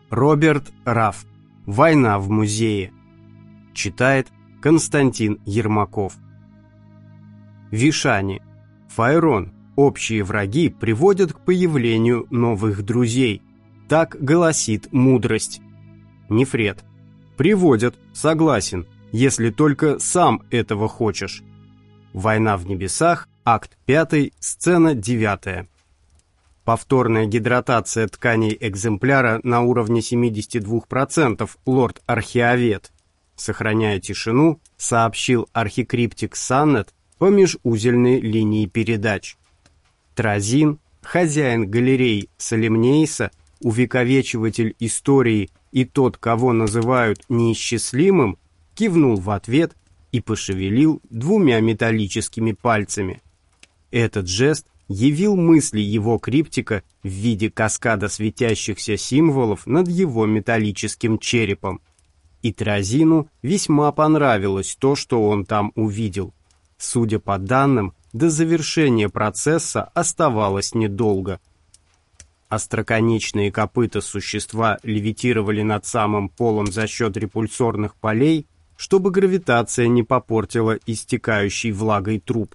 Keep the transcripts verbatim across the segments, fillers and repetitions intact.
Роберт Раф. «Война в музее». Читает Константин Ермаков. Вишани. Файрон. Общие враги приводят к появлению новых друзей. Так гласит мудрость. Нефред. Приводят, согласен, если только сам этого хочешь. Война в небесах, акт пятый, сцена девятая. Повторная гидратация тканей экземпляра на уровне семьдесят два процента, лорд-археовед. Сохраняя тишину, сообщил архикриптик Саннет по межузельной линии передач. Тразин, хозяин галерей Солемнейса, увековечиватель истории и тот, кого называют неисчислимым, кивнул в ответ и пошевелил двумя металлическими пальцами. Этот жест явил мысли его криптика в виде каскада светящихся символов над его металлическим черепом. И Тразину весьма понравилось то, что он там увидел. Судя по данным, до завершения процесса оставалось недолго. Остроконечные копыта существа левитировали над самым полом за счет репульсорных полей, чтобы гравитация не попортила истекающий влагой труп.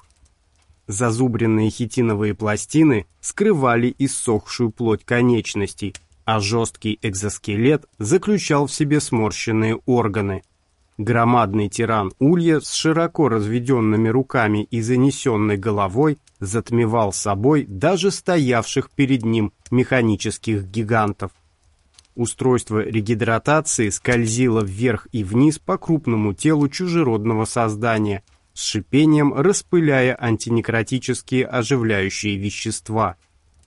Зазубренные хитиновые пластины скрывали иссохшую плоть конечностей, а жесткий экзоскелет заключал в себе сморщенные органы. Громадный тиран Улья с широко разведенными руками и занесенной головой затмевал собой даже стоявших перед ним механических гигантов. Устройство регидратации скользило вверх и вниз по крупному телу чужеродного создания, с шипением распыляя антинекротические оживляющие вещества.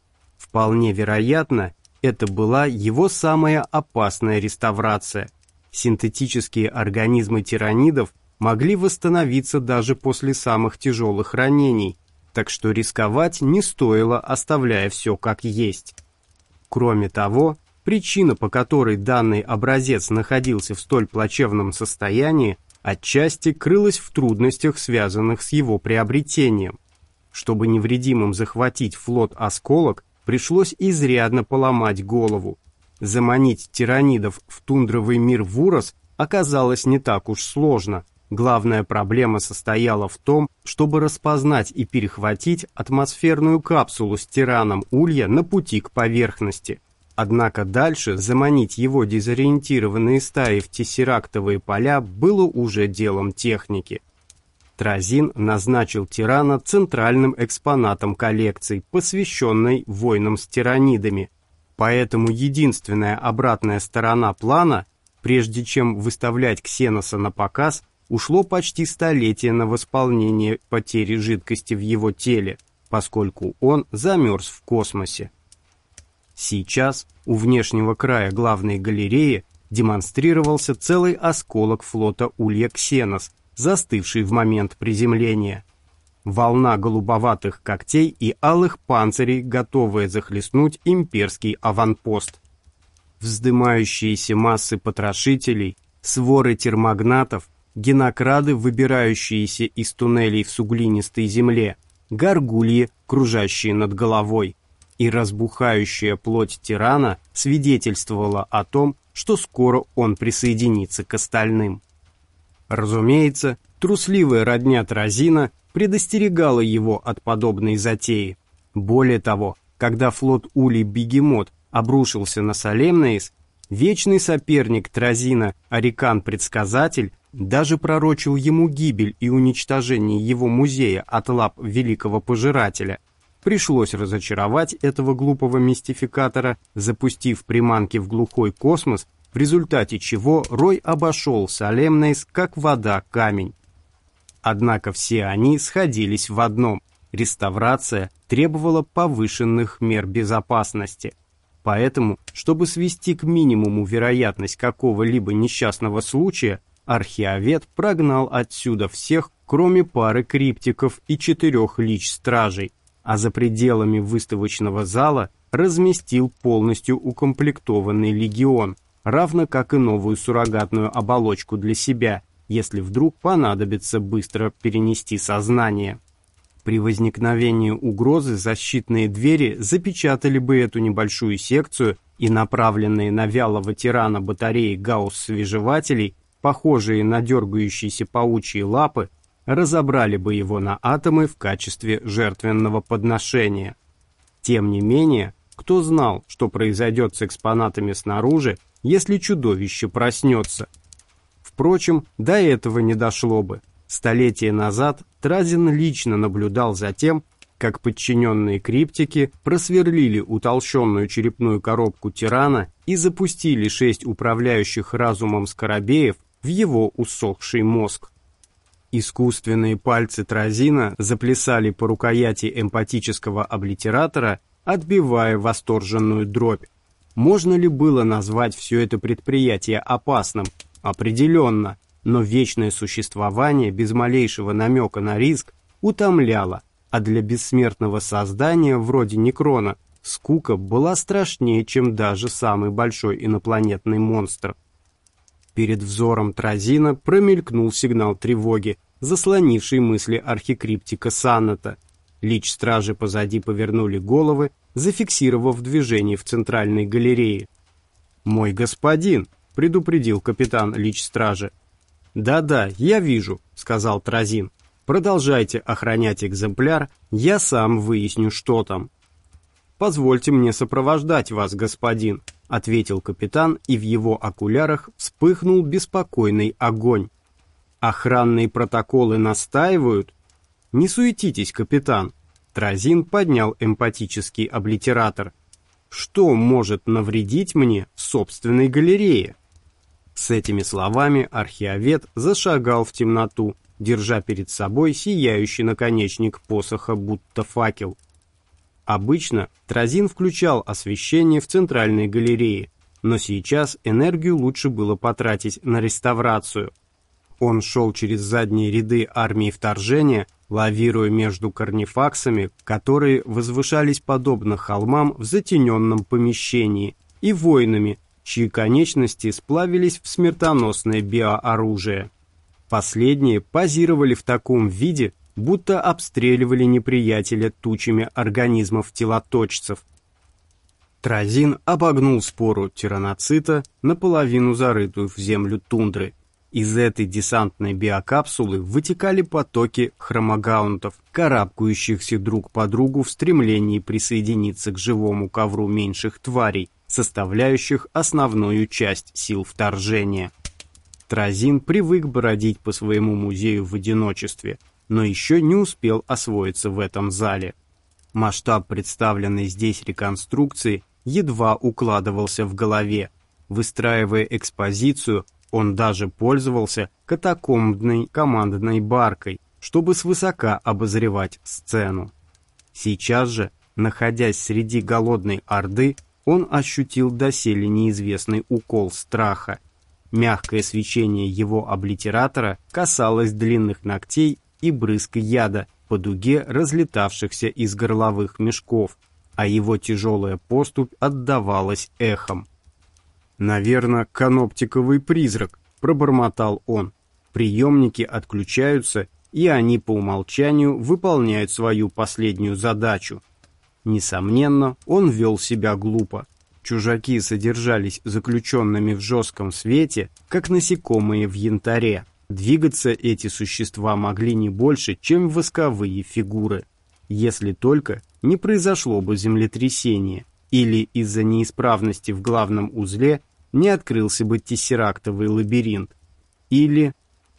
Вполне вероятно, это была его самая опасная реставрация. Синтетические организмы тиранидов могли восстановиться даже после самых тяжелых ранений, так что рисковать не стоило, оставляя все как есть. Кроме того, причина, по которой данный образец находился в столь плачевном состоянии, отчасти крылась в трудностях, связанных с его приобретением. Чтобы невредимым захватить флот «Осколок», пришлось изрядно поломать голову. Заманить тиранидов в тундровый мир Вурос оказалось не так уж сложно. Главная проблема состояла в том, чтобы распознать и перехватить атмосферную капсулу с тираном Улья на пути к поверхности. Однако дальше заманить его дезориентированные стаи в тессерактовые поля было уже делом техники. Тразин назначил тирана центральным экспонатом коллекции, посвященной войнам с тиранидами. Поэтому единственная обратная сторона плана, прежде чем выставлять Ксеноса на показ, ушло почти столетие на восполнение потери жидкости в его теле, поскольку он замерз в космосе. Сейчас у внешнего края главной галереи демонстрировался целый осколок флота Улья Ксенос, застывший в момент приземления. Волна голубоватых когтей и алых панцирей, готовая захлестнуть имперский аванпост. Вздымающиеся массы потрошителей, своры термогнатов, генокрады, выбирающиеся из туннелей в суглинистой земле, горгульи, кружащие над головой. И разбухающая плоть тирана свидетельствовала о том, что скоро он присоединится к остальным. Разумеется, трусливая родня Тразина предостерегала его от подобной затеи. Более того, когда флот Улей-Бегемот обрушился на Солемнейс, вечный соперник Тразина, Арикан-предсказатель, даже пророчил ему гибель и уничтожение его музея от лап великого пожирателя. Пришлось разочаровать этого глупого мистификатора, запустив приманки в глухой космос, в результате чего Рой обошел Солемнейс как вода камень. Однако все они сходились в одном – реставрация требовала повышенных мер безопасности. Поэтому, чтобы свести к минимуму вероятность какого-либо несчастного случая, археовед прогнал отсюда всех, кроме пары криптиков и четырех лич-стражей, а за пределами выставочного зала разместил полностью укомплектованный легион, равно как и новую суррогатную оболочку для себя, если вдруг понадобится быстро перенести сознание. При возникновении угрозы защитные двери запечатали бы эту небольшую секцию и направленные на вялого тирана батареи гаусс-свежевателей, похожие на дергающиеся паучьи лапы, разобрали бы его на атомы в качестве жертвенного подношения. Тем не менее, кто знал, что произойдет с экспонатами снаружи, если чудовище проснется? Впрочем, до этого не дошло бы. Столетия назад Тразин лично наблюдал за тем, как подчиненные криптики просверлили утолщенную черепную коробку тирана и запустили шесть управляющих разумом скоробеев в его усохший мозг. Искусственные пальцы Тразина заплясали по рукояти эмпатического облитератора, отбивая восторженную дробь. Можно ли было назвать все это предприятие опасным? Определенно, но вечное существование без малейшего намека на риск утомляло, а для бессмертного создания вроде Некрона скука была страшнее, чем даже самый большой инопланетный монстр. Перед взором Тразина промелькнул сигнал тревоги, заслонивший мысли архикриптика Санната. Лич-стражи позади повернули головы, зафиксировав движение в центральной галерее. «Мой господин», — предупредил капитан Лич-стражи. «Да-да, я вижу», — сказал Тразин. «Продолжайте охранять экземпляр, я сам выясню, что там». «Позвольте мне сопровождать вас, господин», — ответил капитан, и в его окулярах вспыхнул беспокойный огонь. «Охранные протоколы настаивают?» «Не суетитесь, капитан». Тразин поднял эмпатический облитератор. «Что может навредить мне в собственной галерее?» С этими словами археовед зашагал в темноту, держа перед собой сияющий наконечник посоха, будто факел. Обычно Тразин включал освещение в центральной галерее, но сейчас энергию лучше было потратить на реставрацию. Он шел через задние ряды армии вторжения, лавируя между корнифаксами, которые возвышались подобно холмам в затененном помещении, и воинами, чьи конечности сплавились в смертоносное биооружие. Последние позировали в таком виде, будто обстреливали неприятеля тучами организмов-телоточцев. Тразин обогнул спору тираноцита, наполовину зарытую в землю тундры. Из этой десантной биокапсулы вытекали потоки хромогаунтов, карабкающихся друг по другу в стремлении присоединиться к живому ковру меньших тварей, составляющих основную часть сил вторжения. Тразин привык бродить по своему музею в одиночестве, но еще не успел освоиться в этом зале. Масштаб представленной здесь реконструкции едва укладывался в голове. Выстраивая экспозицию, он даже пользовался катакомбной командной баркой, чтобы свысока обозревать сцену. Сейчас же, находясь среди голодной орды, он ощутил доселе неизвестный укол страха. Мягкое свечение его облитератора касалось длинных ногтей и брызг яда по дуге разлетавшихся из горловых мешков, а его тяжелая поступь отдавалась эхом. «Наверное, каноптиковый призрак», — пробормотал он. «Приемники отключаются, и они по умолчанию выполняют свою последнюю задачу». Несомненно, он вел себя глупо. Чужаки содержались заключенными в жестком свете, как насекомые в янтаре. Двигаться эти существа могли не больше, чем восковые фигуры. Если только не произошло бы землетрясение, или из-за неисправности в главном узле не открылся бы тессерактовый лабиринт, или...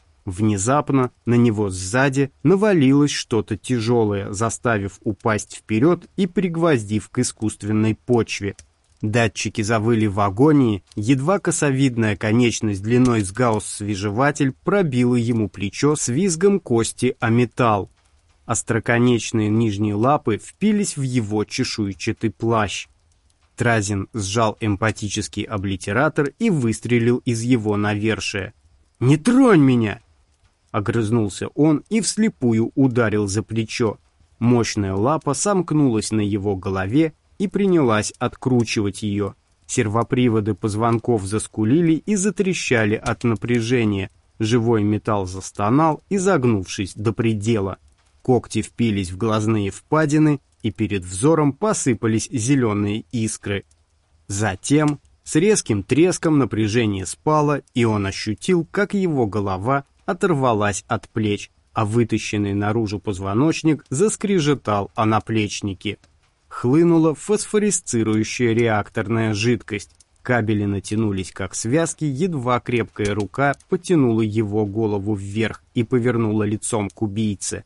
Внезапно на него сзади навалилось что-то тяжелое, заставив упасть вперед и пригвоздив к искусственной почве. Датчики завыли в агонии, едва косовидная конечность длиной с гаусс-свежеватель пробила ему плечо с визгом кости о металл. Остроконечные нижние лапы впились в его чешуйчатый плащ. Тразин сжал эмпатический облитератор и выстрелил из его навершия. «Не тронь меня!» Огрызнулся он и вслепую ударил за плечо. Мощная лапа сомкнулась на его голове и принялась откручивать ее. Сервоприводы позвонков заскулили и затрещали от напряжения. Живой металл застонал, изогнувшись до предела. Когти впились в глазные впадины, и перед взором посыпались зеленые искры. Затем с резким треском напряжение спало, и он ощутил, как его голова оторвалась от плеч, а вытащенный наружу позвоночник заскрежетал о наплечнике. Хлынула фосфорисцирующая реакторная жидкость. Кабели натянулись как связки, едва крепкая рука потянула его голову вверх и повернула лицом к убийце.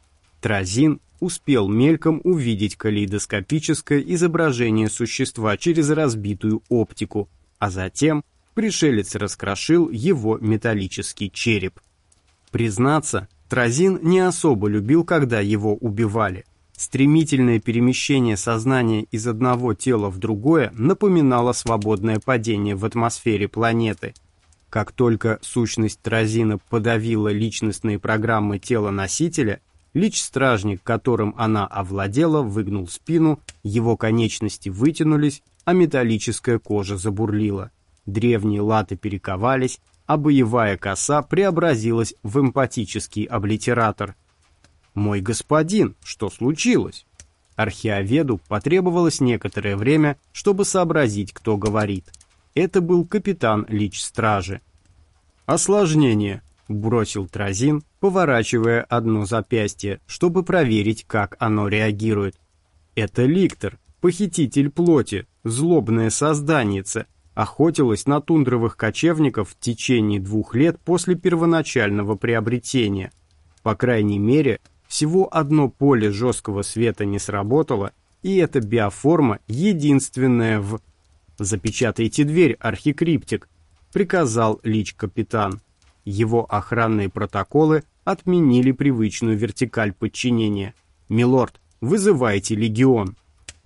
Тразин успел мельком увидеть калейдоскопическое изображение существа через разбитую оптику, а затем пришелец раскрошил его металлический череп. Признаться, Тразин не особо любил, когда его убивали. Стремительное перемещение сознания из одного тела в другое напоминало свободное падение в атмосфере планеты. Как только сущность Тразина подавила личностные программы тела носителя, лич-стражник, которым она овладела, выгнул спину, его конечности вытянулись, а металлическая кожа забурлила. Древние латы перековались, а боевая коса преобразилась в эмпатический облитератор. «Мой господин, что случилось?» Археоведу потребовалось некоторое время, чтобы сообразить, кто говорит. Это был капитан лич-стражи. «Осложнение», — бросил Тразин, поворачивая одно запястье, чтобы проверить, как оно реагирует. «Это Ликтор, похититель плоти, злобное созданице, охотилась на тундровых кочевников в течение двух лет после первоначального приобретения. По крайней мере, всего одно поле жесткого света не сработало, и эта биоформа единственная в... «Запечатайте дверь, архикриптик», — приказал лич-капитан. Его охранные протоколы отменили привычную вертикаль подчинения. «Милорд, вызывайте легион».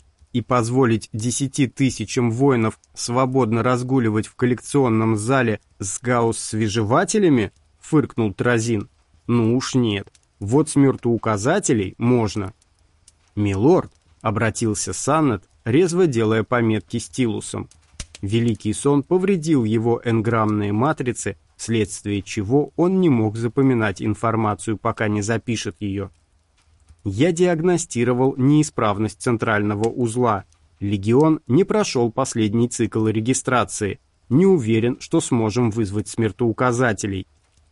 И позволить десяти тысячам воинов свободно разгуливать в коллекционном зале с гаусс-свежевателями? Фыркнул Тразин. Ну уж нет. Вот смертоуказателей можно. «Милорд», — обратился Саннет, резво делая пометки стилусом. Великий сон повредил его энграммные матрицы, вследствие чего он не мог запоминать информацию, пока не запишет ее. Я диагностировал неисправность центрального узла. Легион не прошел последний цикл регистрации. Не уверен, что сможем вызвать смертоуказателей.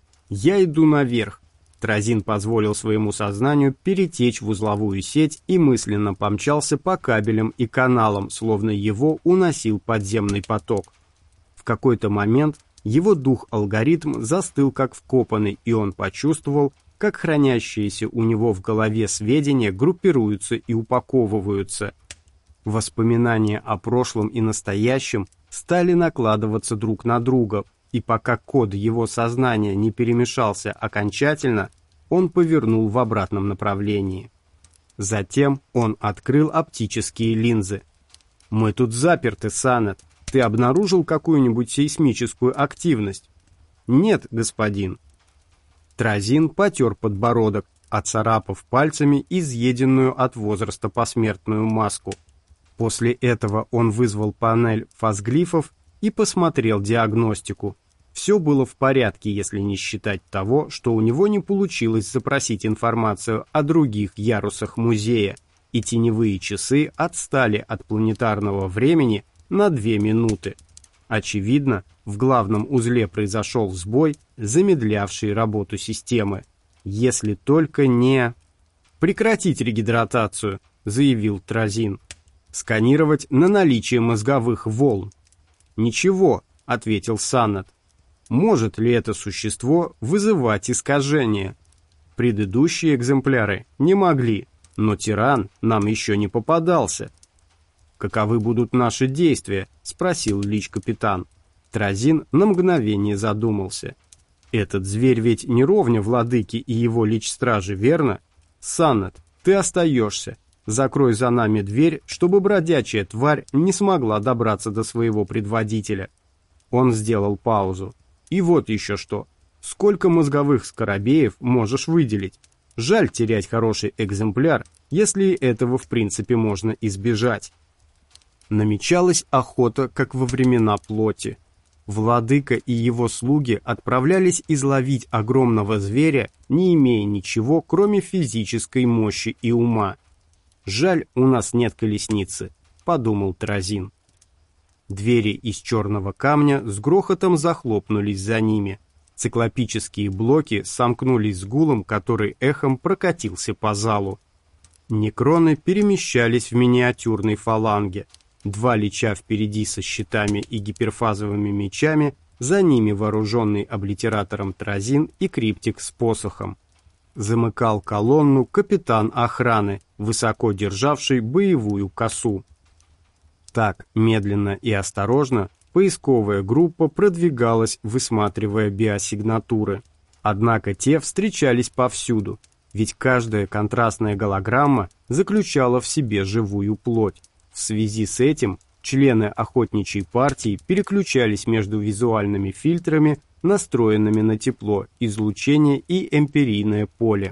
Я иду наверх. Тразин позволил своему сознанию перетечь в узловую сеть и мысленно помчался по кабелям и каналам, словно его уносил подземный поток. В какой-то момент его дух-алгоритм застыл как вкопанный, и он почувствовал, как хранящиеся у него в голове сведения группируются и упаковываются. Воспоминания о прошлом и настоящем стали накладываться друг на друга, и пока код его сознания не перемешался окончательно, он повернул в обратном направлении. Затем он открыл оптические линзы. «Мы тут заперты, Саннет. Ты обнаружил какую-нибудь сейсмическую активность?» «Нет, господин». Тразин потер подбородок, оцарапав пальцами изъеденную от возраста посмертную маску. После этого он вызвал панель фазглифов и посмотрел диагностику. Все было в порядке, если не считать того, что у него не получилось запросить информацию о других ярусах музея, и теневые часы отстали от планетарного времени на две минуты. Очевидно, в главном узле произошел сбой, замедлявший работу системы. Если только не... «Прекратить регидратацию», — заявил Тразин. «Сканировать на наличие мозговых волн». «Ничего», — ответил Саннет. «Может ли это существо вызывать искажения?» Предыдущие экземпляры не могли, но тиран нам еще не попадался. «Каковы будут наши действия?» — спросил лич-капитан. Тразин на мгновение задумался. «Этот зверь ведь не ровня владыки и его лич-стражи, верно? Саннет, ты остаешься. Закрой за нами дверь, чтобы бродячая тварь не смогла добраться до своего предводителя». Он сделал паузу. «И вот еще что. Сколько мозговых скоробеев можешь выделить? Жаль терять хороший экземпляр, если этого в принципе можно избежать». Намечалась охота, как во времена плоти. Владыка и его слуги отправлялись изловить огромного зверя, не имея ничего, кроме физической мощи и ума. «Жаль, у нас нет колесницы», — подумал Тразин. Двери из черного камня с грохотом захлопнулись за ними. Циклопические блоки сомкнулись с гулом, который эхом прокатился по залу. Некроны перемещались в миниатюрной фаланге. Два лича впереди со щитами и гиперфазовыми мечами, за ними вооруженный облитератором Тразин и криптик с посохом. Замыкал колонну капитан охраны, высоко державший боевую косу. Так, медленно и осторожно, поисковая группа продвигалась, высматривая биосигнатуры. Однако те встречались повсюду, ведь каждая контрастная голограмма заключала в себе живую плоть. В связи с этим члены охотничьей партии переключались между визуальными фильтрами, настроенными на тепло, излучение и эмпирийное поле.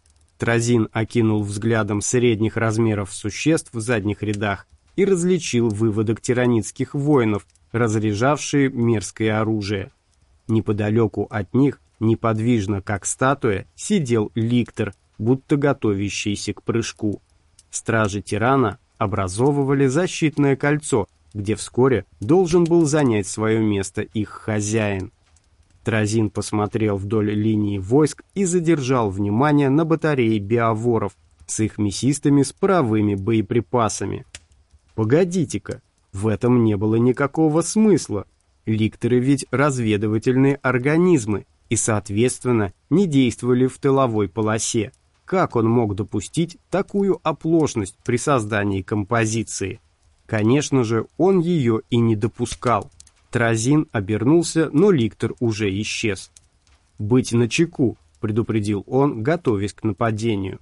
Тразин окинул взглядом средних размеров существ в задних рядах и различил выводок тиранидских воинов, разряжавшие мерзкое оружие. Неподалеку от них, неподвижно как статуя, сидел ликтор, будто готовящийся к прыжку. Стражи тирана образовывали защитное кольцо, где вскоре должен был занять свое место их хозяин. Тразин посмотрел вдоль линии войск и задержал внимание на батарее биоворов с их мясистыми с паровыми боеприпасами. Погодите-ка, в этом не было никакого смысла. Ликторы ведь разведывательные организмы и, соответственно, не действовали в тыловой полосе. Как он мог допустить такую оплошность при создании композиции? Конечно же, он ее и не допускал. Тразин обернулся, но ликтор уже исчез. «Быть начеку», — предупредил он, готовясь к нападению.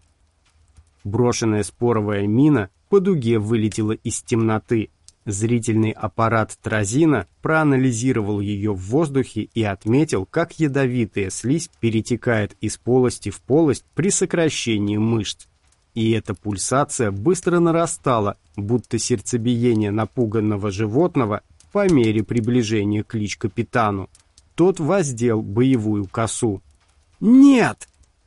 Брошенная споровая мина по дуге вылетела из темноты. Зрительный аппарат Тразина проанализировал ее в воздухе и отметил, как ядовитая слизь перетекает из полости в полость при сокращении мышц. И эта пульсация быстро нарастала, будто сердцебиение напуганного животного по мере приближения к лич-капитану. Тот воздел боевую косу. «Нет!»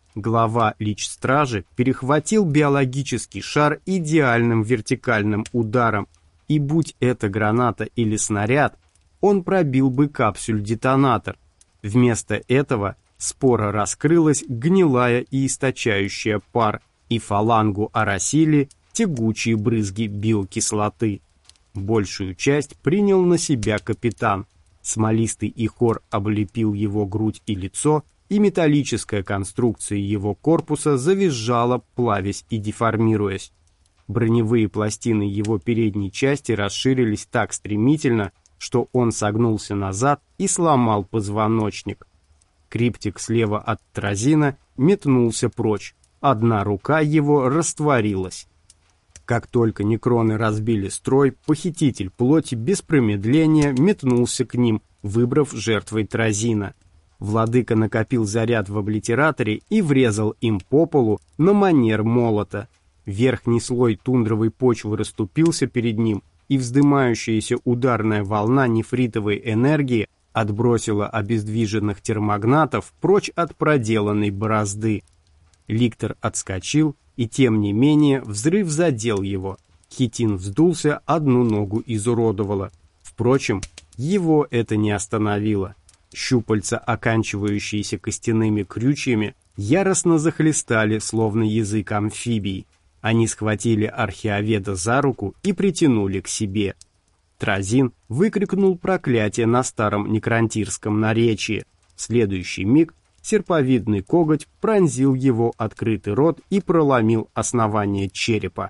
Глава лич-стражи перехватил биологический шар идеальным вертикальным ударом, и будь это граната или снаряд, он пробил бы капсюль-детонатор. Вместо этого спора раскрылась, гнилая и источающая пар, и фалангу оросили тягучие брызги биокислоты. Большую часть принял на себя капитан. Смолистый ихор облепил его грудь и лицо, и металлическая конструкция его корпуса завизжала, плавясь и деформируясь. Броневые пластины его передней части расширились так стремительно, что он согнулся назад и сломал позвоночник. Криптик слева от Тразина метнулся прочь. Одна рука его растворилась. Как только некроны разбили строй, похититель плоти без промедления метнулся к ним, выбрав жертвой Тразина. Владыка накопил заряд в облитераторе и врезал им по полу на манер молота. Верхний слой тундровой почвы расступился перед ним, и вздымающаяся ударная волна нефритовой энергии отбросила обездвиженных термогнатов прочь от проделанной борозды. Ликтор отскочил, и тем не менее взрыв задел его. Хитин вздулся, одну ногу изуродовало. Впрочем, его это не остановило. Щупальца, оканчивающиеся костяными крючьями, яростно захлестали, словно язык амфибий. Они схватили археоведа за руку и притянули к себе. Тразин выкрикнул проклятие на старом некрантирском наречии. В следующий миг серповидный коготь пронзил его открытый рот и проломил основание черепа.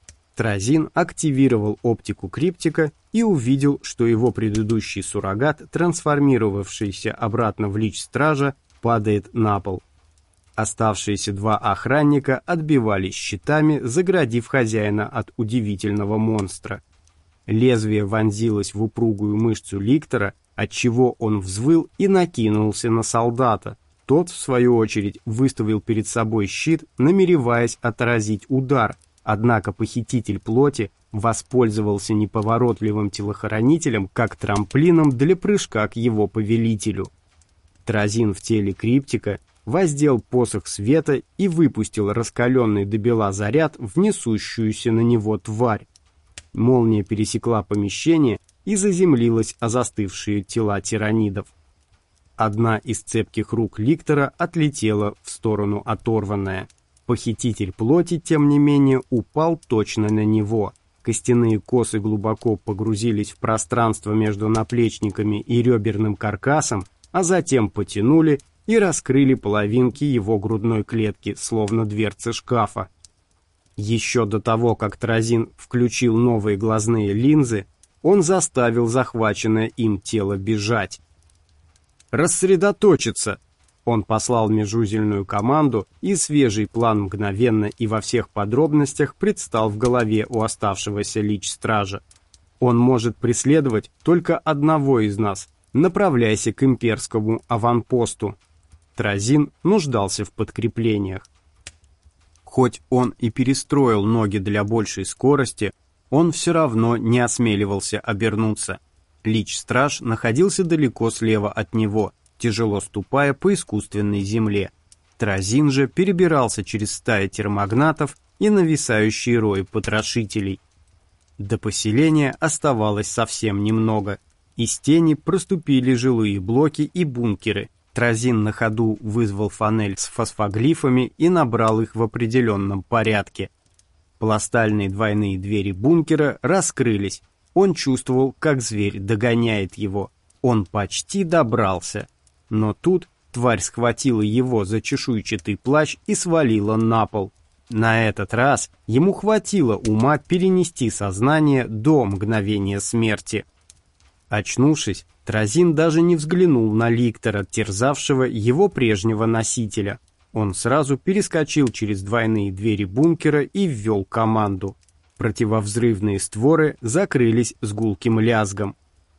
Тразин активировал оптику криптика и увидел, что его предыдущий суррогат, трансформировавшийся обратно в лич-стража, падает на пол. Оставшиеся два охранника отбивались щитами, заградив хозяина от удивительного монстра. Лезвие вонзилось в упругую мышцу ликтора, отчего он взвыл и накинулся на солдата. Тот, в свою очередь, выставил перед собой щит, намереваясь отразить удар, однако похититель плоти воспользовался неповоротливым телохранителем как трамплином для прыжка к его повелителю. Тразин в теле криптика воздел посох света и выпустил раскаленный до бела заряд в несущуюся на него тварь. Молния пересекла помещение и заземлилась о застывшие тела тиранидов. Одна из цепких рук ликтора отлетела в сторону оторванная. Похититель плоти, тем не менее, упал точно на него. Костяные косы глубоко погрузились в пространство между наплечниками и реберным каркасом, а затем потянули и раскрыли половинки его грудной клетки, словно дверцы шкафа. Еще до того, как Тразин включил новые глазные линзы, он заставил захваченное им тело бежать. «Рассредоточиться!» Он послал межузельную команду, и свежий план мгновенно и во всех подробностях предстал в голове у оставшегося лич-стража. «Он может преследовать только одного из нас. Направляйся к имперскому аванпосту». Тразин нуждался в подкреплениях. Хоть он и перестроил ноги для большей скорости, он все равно не осмеливался обернуться. Лич-страж находился далеко слева от него, тяжело ступая по искусственной земле. Тразин же перебирался через стаи термогнатов и нависающие рои потрошителей. До поселения оставалось совсем немного. Из тени проступили жилые блоки и бункеры. Тразин на ходу вызвал фанель с фосфоглифами и набрал их в определенном порядке. Пластальные двойные двери бункера раскрылись. Он чувствовал, как зверь догоняет его. Он почти добрался. Но тут тварь схватила его за чешуйчатый плащ и свалила на пол. На этот раз ему хватило ума перенести сознание до мгновения смерти. Очнувшись, Тразин даже не взглянул на ликтора, терзавшего его прежнего носителя. Он сразу перескочил через двойные двери бункера и ввел команду. Противовзрывные створы закрылись с гулким лязгом.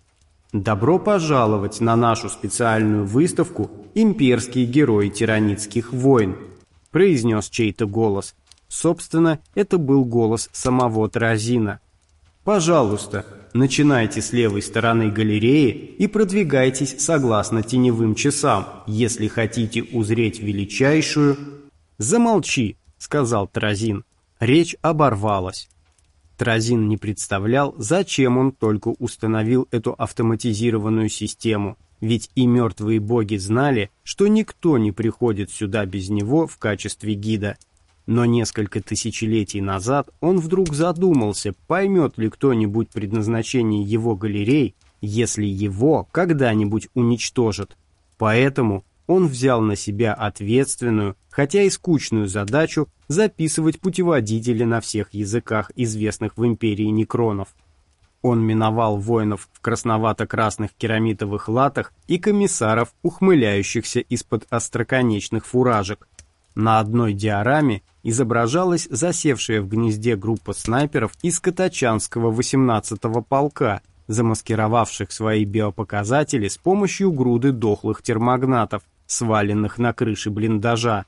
«Добро пожаловать на нашу специальную выставку «Имперские герои тиранидских войн», — произнес чей-то голос. Собственно, это был голос самого Тразина. «Пожалуйста, начинайте с левой стороны галереи и продвигайтесь согласно теневым часам, если хотите узреть величайшую...» «Замолчи», — сказал Тразин. Речь оборвалась. Тразин не представлял, зачем он только установил эту автоматизированную систему, ведь и мертвые боги знали, что никто не приходит сюда без него в качестве гида. Но несколько тысячелетий назад он вдруг задумался, поймет ли кто-нибудь предназначение его галерей, если его когда-нибудь уничтожат. Поэтому он взял на себя ответственную, хотя и скучную задачу записывать путеводители на всех языках, известных в империи некронов. Он миновал воинов в красновато-красных керамитовых латах и комиссаров, ухмыляющихся из-под остроконечных фуражек. На одной диораме изображалась засевшая в гнезде группа снайперов из Катачанского восемнадцатого полка, замаскировавших свои биопоказатели с помощью груды дохлых термогнатов, сваленных на крыше блиндажа.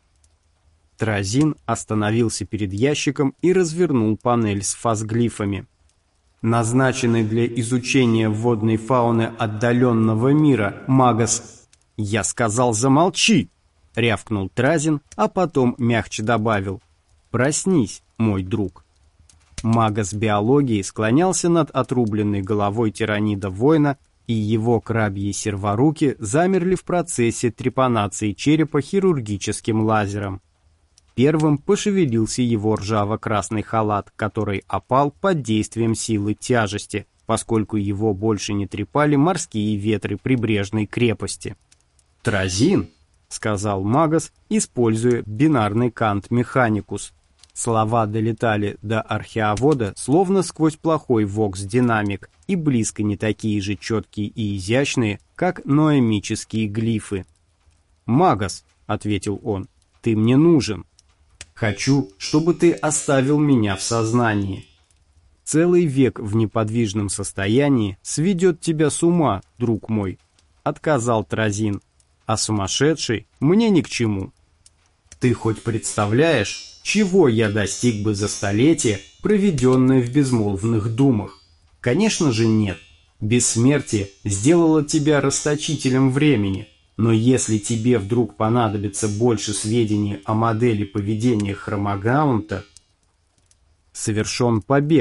Тразин остановился перед ящиком и развернул панель с фосглифами. «Назначенный для изучения водной фауны отдаленного мира, Магас...» «Я сказал, замолчи!» — рявкнул Тразин, а потом мягче добавил: «Проснись, мой друг». Магас биологии склонялся над отрубленной головой тиранида-воина, и его крабьи серворуки замерли в процессе трепанации черепа хирургическим лазером. Первым пошевелился его ржаво-красный халат, который опал под действием силы тяжести, поскольку его больше не трепали морские ветры прибрежной крепости. «Тразин!» — сказал Магас, используя бинарный кант механикус. Слова долетали до археовода словно сквозь плохой вокс-динамик и близко не такие же четкие и изящные, как ноэмические глифы. «Магас», — ответил он, — «ты мне нужен. Хочу, чтобы ты оставил меня в сознании. Целый век в неподвижном состоянии сведет тебя с ума, друг мой», — отказал Тразин, — «а сумасшедший мне ни к чему. Ты хоть представляешь, чего я достиг бы за столетие, проведенное в безмолвных думах? Конечно же нет. Бессмертие сделало тебя расточителем времени, но если тебе вдруг понадобится больше сведений о модели поведения Хромагаунта...» «Совершен побег»,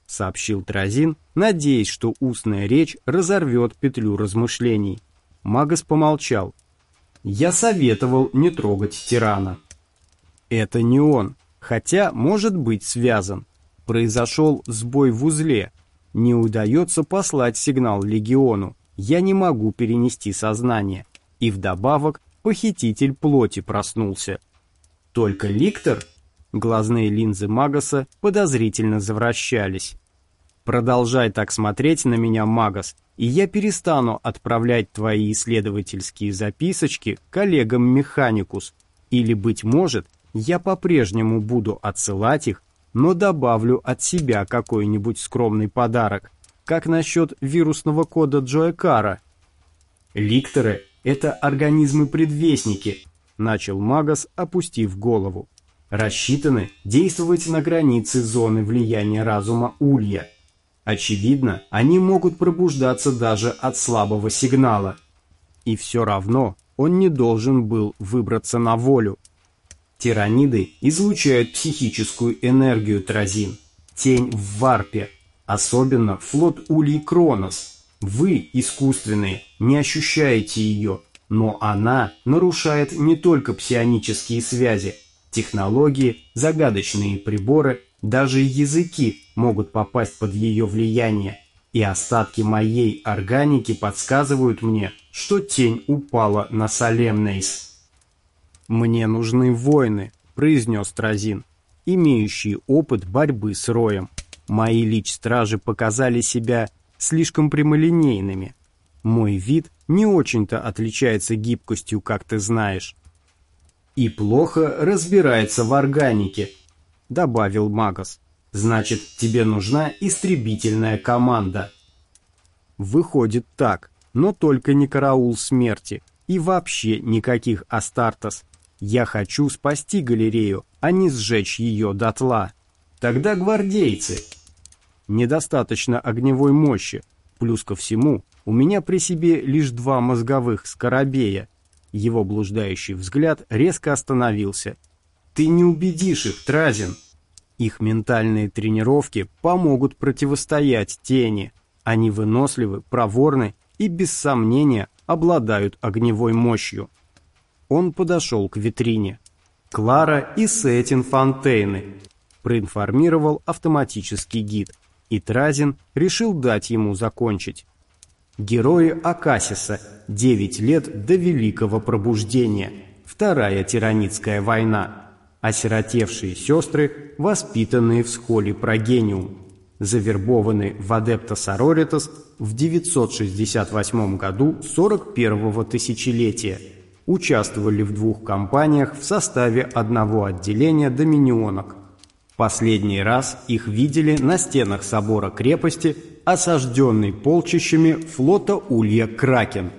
сообщил Тразин, надеясь, что устная речь разорвет петлю размышлений. Магас помолчал. «Я советовал не трогать тирана». «Это не он, хотя может быть связан. Произошел сбой в узле. Не удается послать сигнал легиону. Я не могу перенести сознание. И вдобавок похититель плоти проснулся». «Только Ликтор?» Глазные линзы Магаса подозрительно завращались. «Продолжай так смотреть на меня, Магас, и я перестану отправлять твои исследовательские записочки коллегам Механикус. Или, быть может, я по-прежнему буду отсылать их, но добавлю от себя какой-нибудь скромный подарок. Как насчет вирусного кода Джоэкара?» «Ликторы — это организмы-предвестники», — начал Магас, опустив голову. «Рассчитаны действовать на границе зоны влияния разума Улья. Очевидно, они могут пробуждаться даже от слабого сигнала. И все равно он не должен был выбраться на волю. Тираниды излучают психическую энергию, Тразин. Тень в варпе, особенно флот Ульи Кронос. Вы, искусственные, не ощущаете ее, но она нарушает не только псионические связи. Технологии, загадочные приборы, даже языки могут попасть под ее влияние, и остатки моей органики подсказывают мне, что тень упала на Салемнейс. «Мне нужны воины», — произнес Тразин, имеющие опыт борьбы с роем. «Мои лич-стражи показали себя слишком прямолинейными. Мой вид не очень-то отличается гибкостью, как ты знаешь». «И плохо разбирается в органике», — добавил Магас. «Значит, тебе нужна истребительная команда». «Выходит так, но только не караул смерти и вообще никаких Астартес. Я хочу спасти галерею, а не сжечь ее дотла. Тогда гвардейцы». «Недостаточно огневой мощи. Плюс ко всему, у меня при себе лишь два мозговых скоробея». Его блуждающий взгляд резко остановился. «Ты не убедишь их, Тразин. Их ментальные тренировки помогут противостоять тени. Они выносливы, проворны и, без сомнения, обладают огневой мощью». Он подошел к витрине. «Клара и Сетин Фонтейны», — проинформировал автоматический гид, и Тразин решил дать ему закончить. «Герои Акасиса. Девять лет до Великого Пробуждения. Вторая Тиранидская война. Осиротевшие сестры, воспитанные в схоле Прогениум. Завербованы в Адептос Ароритос в девятьсот шестьдесят восьмом году сорок первого тысячелетия. Участвовали в двух кампаниях в составе одного отделения доминионок. Последний раз их видели на стенах собора крепости, осажденной полчищами флота Улья Кракен».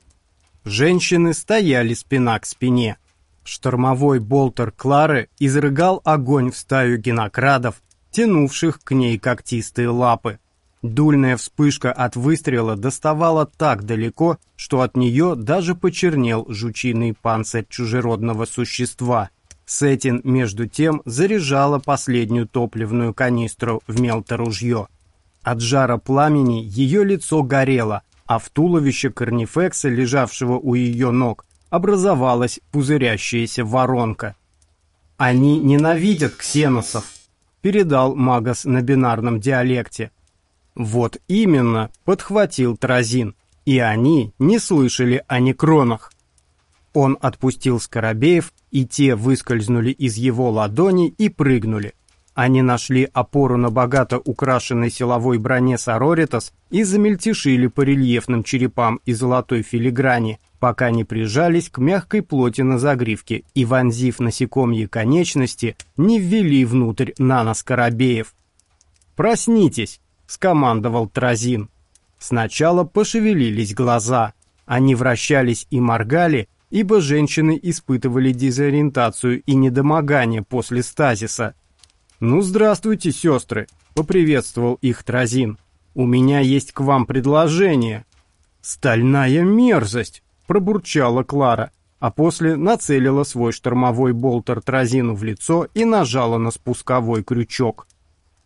Женщины стояли спина к спине. Штормовой болтер Клары изрыгал огонь в стаю генокрадов, тянувших к ней когтистые лапы. Дульная вспышка от выстрела доставала так далеко, что от нее даже почернел жучиный панцирь чужеродного существа. Сетин, между тем, заряжала последнюю топливную канистру в мелторужье. От жара пламени ее лицо горело, а в туловище корнифекса, лежавшего у ее ног, образовалась пузырящаяся воронка. «Они ненавидят ксеносов», — передал Магас на бинарном диалекте. «Вот именно», — подхватил Тразин, — «и они не слышали о некронах». Он отпустил скоробеев, и те выскользнули из его ладони и прыгнули. Они нашли опору на богато украшенной силовой броне Сороритос и замельтешили по рельефным черепам и золотой филиграни, пока не прижались к мягкой плоти на загривке и, вонзив насекомьи конечности, не ввели внутрь наноскоробеев. «Проснитесь!» — скомандовал Тразин. Сначала пошевелились глаза. Они вращались и моргали, ибо женщины испытывали дезориентацию и недомогание после стазиса. «Ну, здравствуйте, сестры!» — поприветствовал их Тразин. «У меня есть к вам предложение». «Стальная мерзость!» — пробурчала Клара, а после нацелила свой штормовой болтер Тразину в лицо и нажала на спусковой крючок.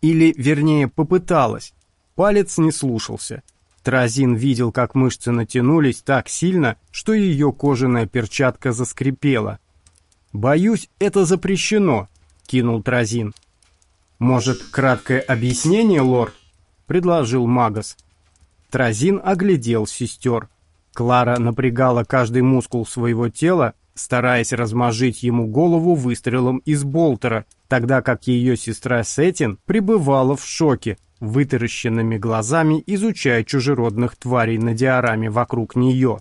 Или, вернее, попыталась. Палец не слушался. Тразин видел, как мышцы натянулись так сильно, что ее кожаная перчатка заскрипела. «Боюсь, это запрещено», — кинул Тразин. «Может, краткое объяснение, лорд?» — предложил Магас. Тразин оглядел сестер. Клара напрягала каждый мускул своего тела, стараясь размозжить ему голову выстрелом из болтера, тогда как ее сестра Сетин пребывала в шоке, вытаращенными глазами изучая чужеродных тварей на диораме вокруг нее.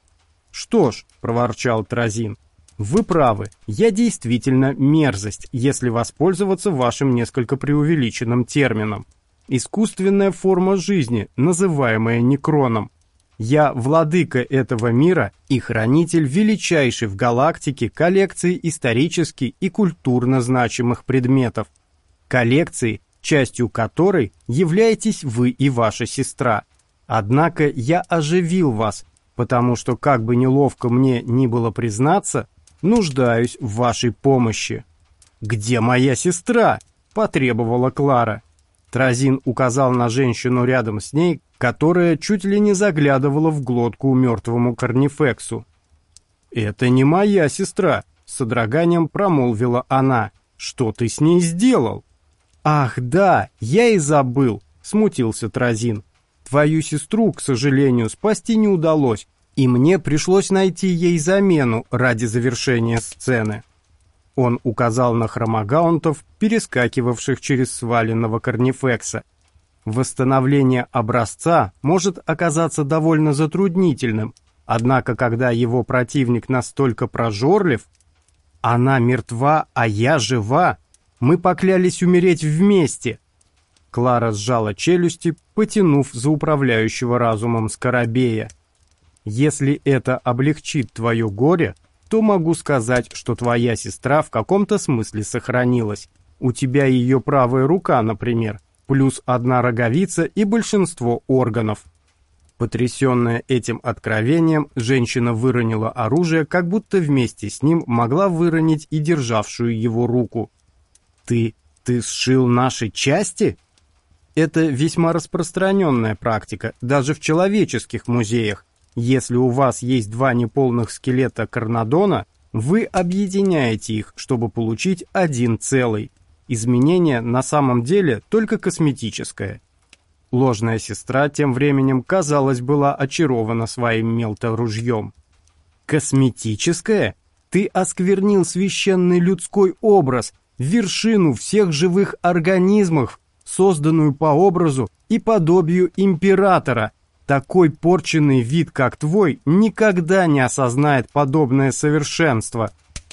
«Что ж», — проворчал Тразин, — «вы правы, я действительно мерзость, если воспользоваться вашим несколько преувеличенным термином. Искусственная форма жизни, называемая некроном. Я владыка этого мира и хранитель величайшей в галактике коллекции исторически и культурно значимых предметов. Коллекции, частью которой являетесь вы и ваша сестра. Однако я оживил вас, потому что, как бы неловко мне ни было признаться, нуждаюсь в вашей помощи». «Где моя сестра?» – потребовала Клара. Тразин указал на женщину рядом с ней, которая чуть ли не заглядывала в глотку мертвому Корнифексу. «Это не моя сестра», — с содроганием промолвила она. «Что ты с ней сделал?» «Ах, да, я и забыл», — смутился Тразин. «Твою сестру, к сожалению, спасти не удалось, и мне пришлось найти ей замену ради завершения сцены». Он указал на хромагаунтов, перескакивавших через сваленного Корнифекса. Восстановление образца может оказаться довольно затруднительным, однако когда его противник настолько прожорлив, она мертва, а я жива, мы поклялись умереть вместе. Клара сжала челюсти, потянув за управляющего разумом Скоробея. Если это облегчит твое горе, то могу сказать, что твоя сестра в каком-то смысле сохранилась. У тебя ее правая рука, например, плюс одна роговица и большинство органов. Потрясенная этим откровением, женщина выронила оружие, как будто вместе с ним могла выронить и державшую его руку. «Ты... ты сшил наши части?» Это весьма распространенная практика, даже в человеческих музеях. Если у вас есть два неполных скелета Карнадона, вы объединяете их, чтобы получить один целый. Изменение на самом деле только косметическое. Ложная сестра тем временем, казалось, была очарована своим мелторужьем. «Косметическое? Ты осквернил священный людской образ, вершину всех живых организмов, созданную по образу и подобию императора. Такой порченный вид, как твой, никогда не осознает подобное совершенство».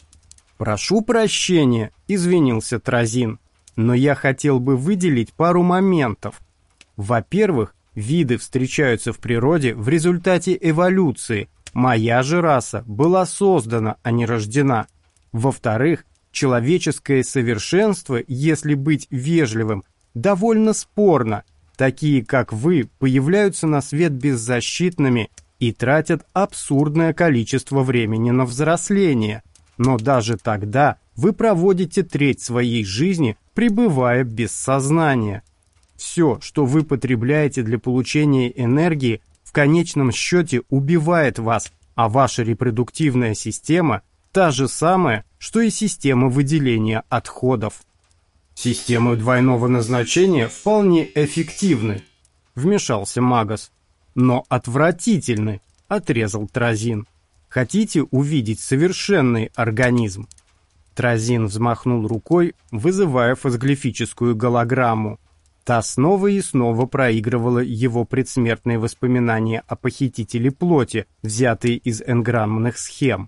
«Прошу прощения», — извинился Тразин, «но я хотел бы выделить пару моментов. Во-первых, виды встречаются в природе в результате эволюции. Моя же раса была создана, а не рождена. Во-вторых, человеческое совершенство, если быть вежливым, довольно спорно. Такие, как вы, появляются на свет беззащитными и тратят абсурдное количество времени на взросление. Но даже тогда вы проводите треть своей жизни, пребывая без сознания. Все, что вы потребляете для получения энергии, в конечном счете убивает вас, а ваша репродуктивная система та же самая, что и система выделения отходов. «Системы двойного назначения вполне эффективны», — вмешался Магас. «Но отвратительны», — отрезал Тразин. «Хотите увидеть совершенный организм?» Тразин взмахнул рукой, вызывая фосглифическую голограмму. Та снова и снова проигрывала его предсмертные воспоминания о похитителе плоти, взятые из энграммных схем.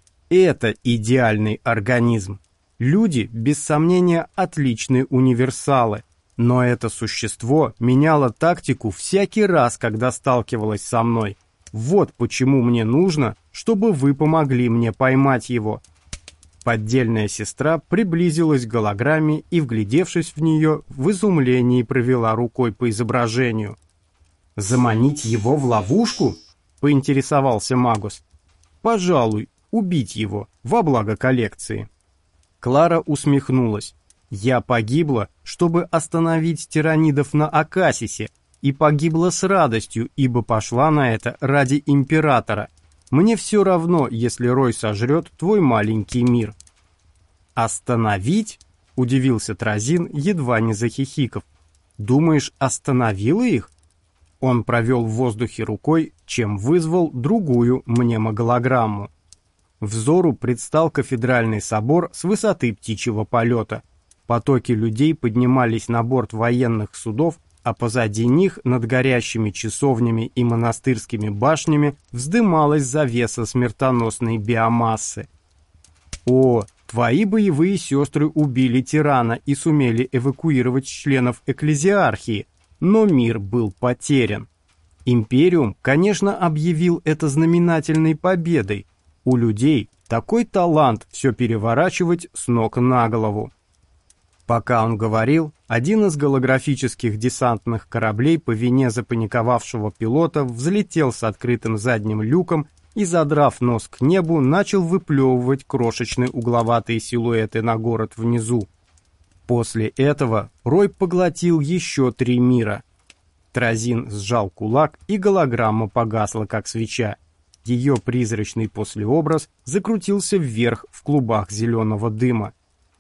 Это идеальный организм. Люди, без сомнения, отличные универсалы, но это существо меняло тактику всякий раз, когда сталкивалось со мной. Вот почему мне нужно, чтобы вы помогли мне поймать его». Поддельная сестра приблизилась к голограмме и, вглядевшись в нее, в изумлении провела рукой по изображению. «Заманить его в ловушку?» — поинтересовался Магус. «Пожалуй, убить его во благо коллекции». Клара усмехнулась. Я погибла, чтобы остановить тиранидов на Акасисе, и погибла с радостью, ибо пошла на это ради императора. Мне все равно, если Рой сожрет твой маленький мир». «Остановить?» — удивился Тразин, едва не захихиков. «Думаешь, остановила их?» Он провел в воздухе рукой, чем вызвал другую мнемоголограмму. Взору предстал кафедральный собор с высоты птичьего полета. Потоки людей поднимались на борт военных судов, а позади них, над горящими часовнями и монастырскими башнями, вздымалась завеса смертоносной биомассы. «О, твои боевые сестры убили тирана и сумели эвакуировать членов экклезиархии, но мир был потерян. Империум, конечно, объявил это знаменательной победой. У людей такой талант все переворачивать с ног на голову». Пока он говорил, один из голографических десантных кораблей по вине запаниковавшего пилота взлетел с открытым задним люком и, задрав нос к небу, начал выплевывать крошечные угловатые силуэты на город внизу. После этого Рой поглотил еще три мира. Тразин сжал кулак, и голограмма погасла, как свеча. Ее призрачный послеобраз закрутился вверх в клубах зеленого дыма.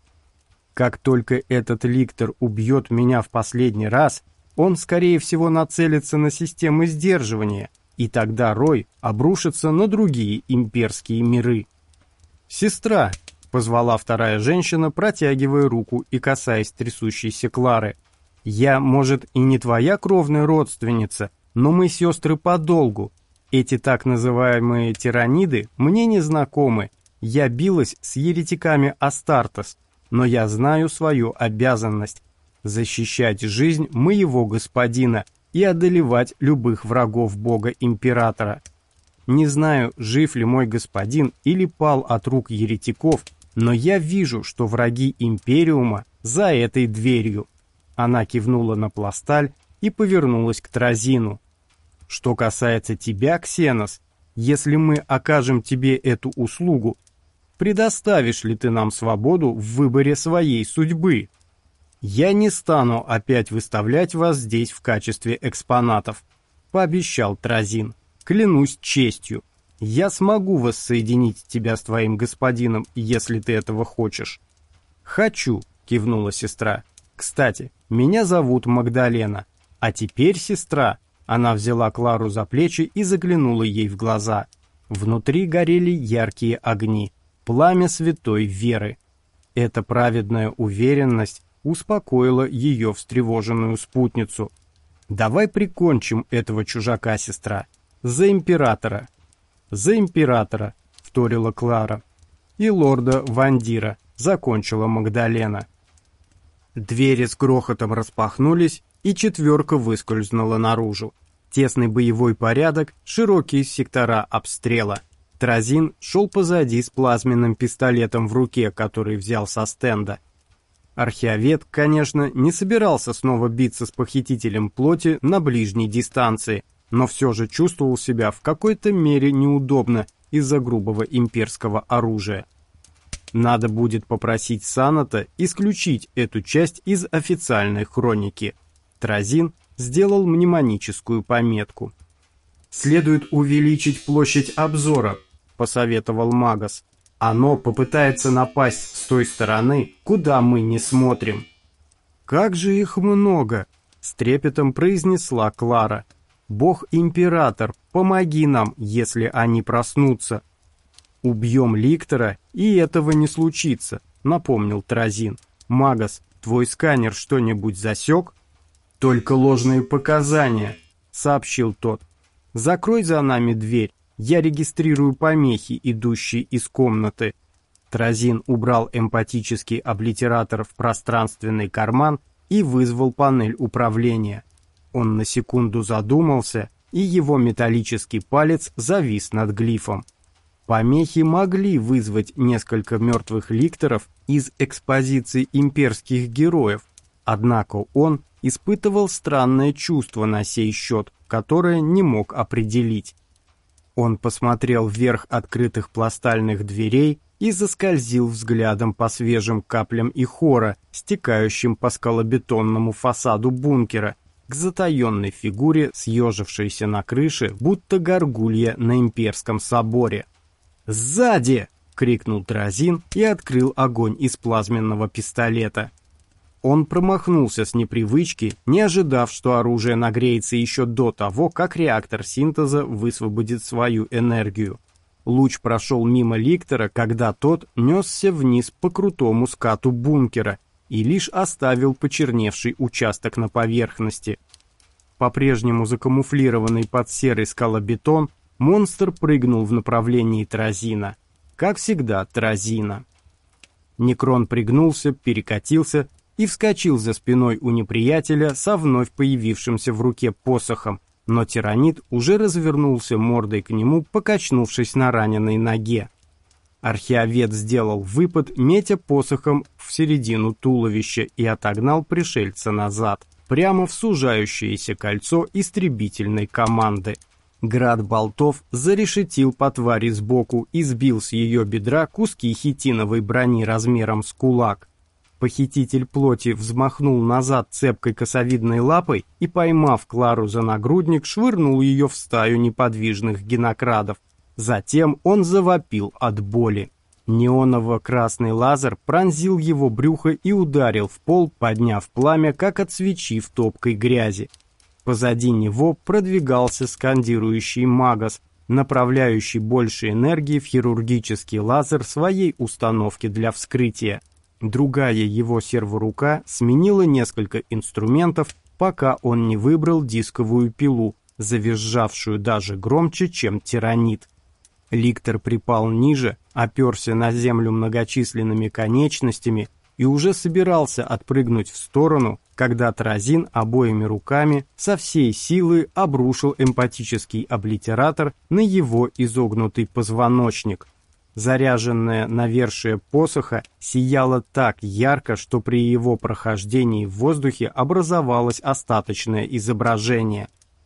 Как только этот ликтор убьет меня в последний раз, он, скорее всего, нацелится на системы сдерживания, и тогда Рой обрушится на другие имперские миры. «Сестра!» — позвала вторая женщина, протягивая руку и касаясь трясущейся Клары. «Я, может, и не твоя кровная родственница, но мы сестры по долгу. Эти так называемые тираниды мне не знакомы. Я билась с еретиками Астартес, но я знаю свою обязанность — защищать жизнь моего господина и одолевать любых врагов бога-императора. Не знаю, жив ли мой господин или пал от рук еретиков, но я вижу, что враги Империума за этой дверью». Она кивнула на пласталь и повернулась к Тразину. «Что касается тебя, Ксенос, если мы окажем тебе эту услугу, предоставишь ли ты нам свободу в выборе своей судьбы? Я не стану опять выставлять вас здесь в качестве экспонатов», — пообещал Тразин. «Клянусь честью, я смогу воссоединить тебя с твоим господином, если ты этого хочешь». «Хочу», — кивнула сестра. «Кстати, меня зовут Магдалена. А теперь, сестра...» Она взяла Клару за плечи и заглянула ей в глаза. Внутри горели яркие огни, пламя святой веры. Эта праведная уверенность успокоила ее встревоженную спутницу. «Давай прикончим этого чужака, сестра. За императора». «За императора», — вторила Клара. «И лорда Вандира», — закончила Магдалена. Двери с грохотом распахнулись, и четверка выскользнула наружу. Тесный боевой порядок, широкие сектора обстрела. Тразин шел позади с плазменным пистолетом в руке, который взял со стенда. Археовед, конечно, не собирался снова биться с похитителем плоти на ближней дистанции, но все же чувствовал себя в какой-то мере неудобно из-за грубого имперского оружия. Надо будет попросить Саната исключить эту часть из официальной хроники. Тразин сделал мнемоническую пометку. «Следует увеличить площадь обзора», — посоветовал Магас. «Оно попытается напасть с той стороны, куда мы не смотрим». «Как же их много!» — с трепетом произнесла Клара. «Бог-император, помоги нам, если они проснутся». «Убьем Ликтора, и этого не случится», — напомнил Тразин. «Магас, твой сканер что-нибудь засек?» «Только ложные показания», — сообщил тот. «Закрой за нами дверь, я регистрирую помехи, идущие из комнаты». Тразин убрал эмпатический облитератор в пространственный карман и вызвал панель управления. Он на секунду задумался, и его металлический палец завис над глифом. Помехи могли вызвать несколько мертвых ликторов из экспозиции имперских героев, однако он испытывал странное чувство на сей счет, которое не мог определить. Он посмотрел вверх открытых пластальных дверей и заскользил взглядом по свежим каплям ихора, стекающим по скалобетонному фасаду бункера, к затаенной фигуре, съежившейся на крыше, будто горгулья на имперском соборе. «Сзади!» — крикнул Тразин и открыл огонь из плазменного пистолета. Он промахнулся с непривычки, не ожидав, что оружие нагреется еще до того, как реактор синтеза высвободит свою энергию. Луч прошел мимо Ликтора, когда тот несся вниз по крутому скату бункера и лишь оставил почерневший участок на поверхности. По-прежнему закамуфлированный под серый скалобетон, монстр прыгнул в направлении Тразина. Как всегда, Тразина. Некрон пригнулся, перекатился и вскочил за спиной у неприятеля со вновь появившимся в руке посохом, но тиранид уже развернулся мордой к нему, покачнувшись на раненой ноге. Археовед сделал выпад, метя посохом в середину туловища, и отогнал пришельца назад, прямо в сужающееся кольцо истребительной команды. Град болтов зарешетил по твари сбоку и сбил с ее бедра куски хитиновой брони размером с кулак. Похититель плоти взмахнул назад цепкой косовидной лапой и, поймав Клару за нагрудник, швырнул ее в стаю неподвижных генокрадов. Затем он завопил от боли. Неоново-красный лазер пронзил его брюхо и ударил в пол, подняв пламя, как от свечи в топкой грязи. Позади него продвигался скандирующий Магас, направляющий больше энергии в хирургический лазер своей установки для вскрытия. Другая его серворука сменила несколько инструментов, пока он не выбрал дисковую пилу, завизжавшую даже громче, чем тиранид. Ликтор припал ниже, оперся на землю многочисленными конечностями и уже собирался отпрыгнуть в сторону, когда Тразин обоими руками со всей силы обрушил эмпатический облитератор на его изогнутый позвоночник. Заряженное навершие посоха сияло так ярко, что при его прохождении в воздухе образовалось остаточное изображение.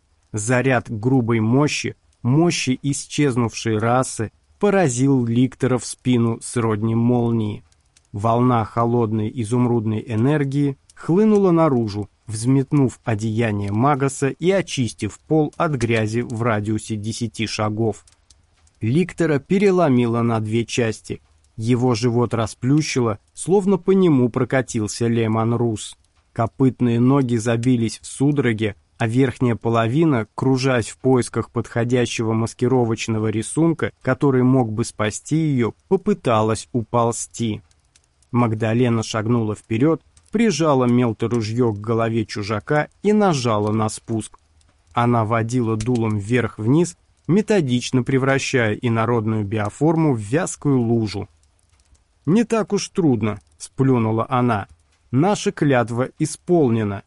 Заряд грубой мощи, мощи исчезнувшей расы, поразил Ликтора в спину сродни молнии. Волна холодной изумрудной энергии хлынула наружу, взметнув одеяние Магаса и очистив пол от грязи в радиусе десяти шагов. Ликтора переломило на две части. Его живот расплющило, словно по нему прокатился Лемон-Рус. Копытные ноги забились в судороге, а верхняя половина, кружась в поисках подходящего маскировочного рисунка, который мог бы спасти ее, попыталась уползти. Магдалена шагнула вперед, прижала мелторужье к голове чужака и нажала на спуск. Она водила дулом вверх-вниз, методично превращая инородную биоформу в вязкую лужу. «Не так уж трудно», — сплюнула она. «Наша клятва исполнена».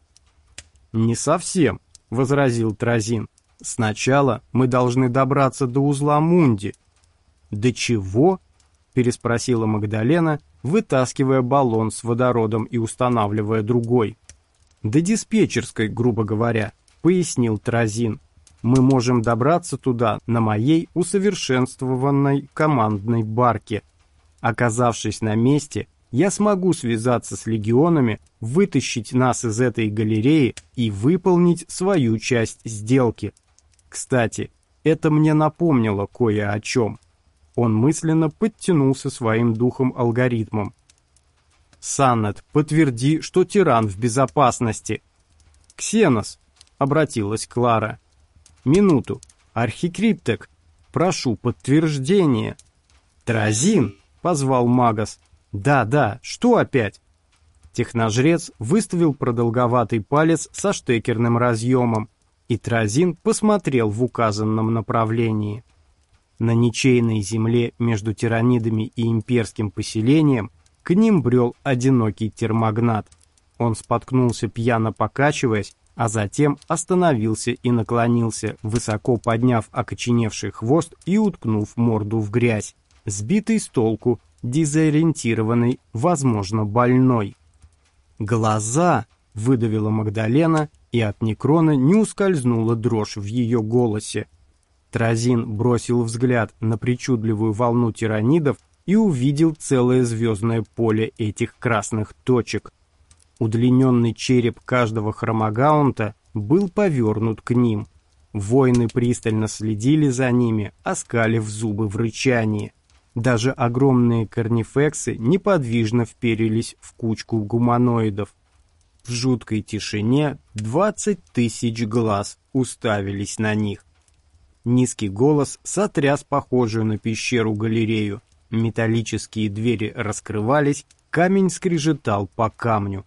«Не совсем», — возразил Тразин. «Сначала мы должны добраться до узла Мунди». «До чего?» — переспросила Магдалена, вытаскивая баллон с водородом и устанавливая другой. «До диспетчерской, грубо говоря», — пояснил Тразин. «Мы можем добраться туда на моей усовершенствованной командной барке. Оказавшись на месте, я смогу связаться с легионами, вытащить нас из этой галереи и выполнить свою часть сделки. Кстати, это мне напомнило кое о чем». Он мысленно подтянулся своим духом-алгоритмом. «Саннет, подтверди, что тиран в безопасности». «Ксенос», — обратилась Клара. «Минуту. Архикриптек, прошу подтверждение». «Тразин», — позвал Магас. «Да, да, что опять?» Техножрец выставил продолговатый палец со штекерным разъемом, и Тразин посмотрел в указанном направлении. На ничейной земле между тиранидами и имперским поселением к ним брел одинокий термогнат. Он споткнулся, пьяно покачиваясь, а затем остановился и наклонился, высоко подняв окоченевший хвост и уткнув морду в грязь, сбитый с толку, дезориентированный, возможно, больной. «Глаза!» — выдавила Магдалена, и от Некрона не ускользнула дрожь в ее голосе. Тразин бросил взгляд на причудливую волну тиранидов и увидел целое звездное поле этих красных точек. Удлиненный череп каждого хромагаунта был повернут к ним. Воины пристально следили за ними, оскалив зубы в рычании. Даже огромные корнифексы неподвижно вперились в кучку гуманоидов. В жуткой тишине двадцать тысяч глаз уставились на них. Низкий голос сотряс похожую на пещеру галерею. Металлические двери раскрывались, камень скрежетал по камню.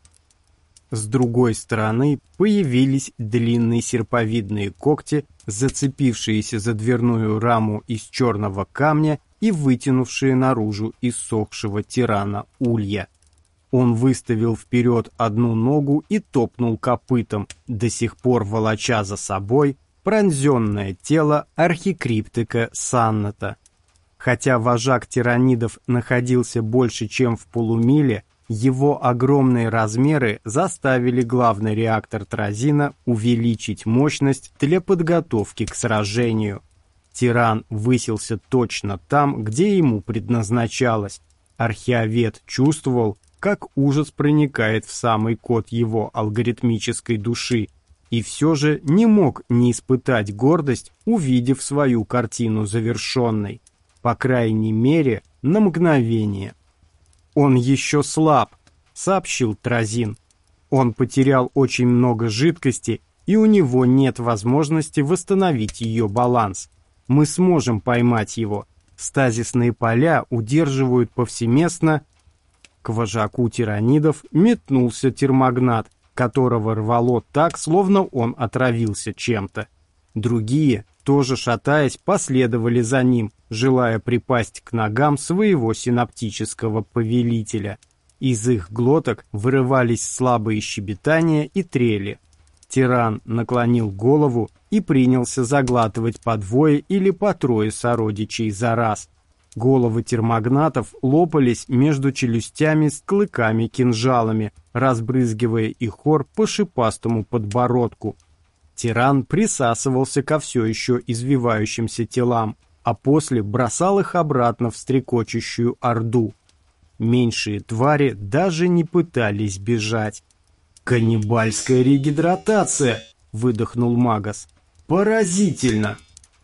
С другой стороны появились длинные серповидные когти, зацепившиеся за дверную раму из черного камня и вытянувшие наружу иссохшего тирана улья. Он выставил вперед одну ногу и топнул копытом, до сих пор волоча за собой пронзенное тело архикриптика Санната. Хотя вожак тиранидов находился больше, чем в полумиле, его огромные размеры заставили главный реактор Тразина увеличить мощность для подготовки к сражению. Тиран высился точно там, где ему предназначалось. Археовед чувствовал, как ужас проникает в самый код его алгоритмической души, и все же не мог не испытать гордость, увидев свою картину завершенной. По крайней мере, на мгновение. «Он еще слаб», — сообщил Тразин. «Он потерял очень много жидкости, и у него нет возможности восстановить ее баланс. Мы сможем поймать его. Стазисные поля удерживают повсеместно...» К вожаку тиранидов метнулся термогнат, которого рвало так, словно он отравился чем-то. Другие, тоже шатаясь, последовали за ним, желая припасть к ногам своего синаптического повелителя. Из их глоток вырывались слабые щебетания и трели. Тиран наклонил голову и принялся заглатывать по двое или по трое сородичей за раз. Головы термогнатов лопались между челюстями с клыками-кинжалами, разбрызгивая их хор по шипастому подбородку. Тиран присасывался ко все еще извивающимся телам, а после бросал их обратно в стрекочущую орду. Меньшие твари даже не пытались бежать. «Каннибальская регидратация!» — выдохнул Магас. «Поразительно!»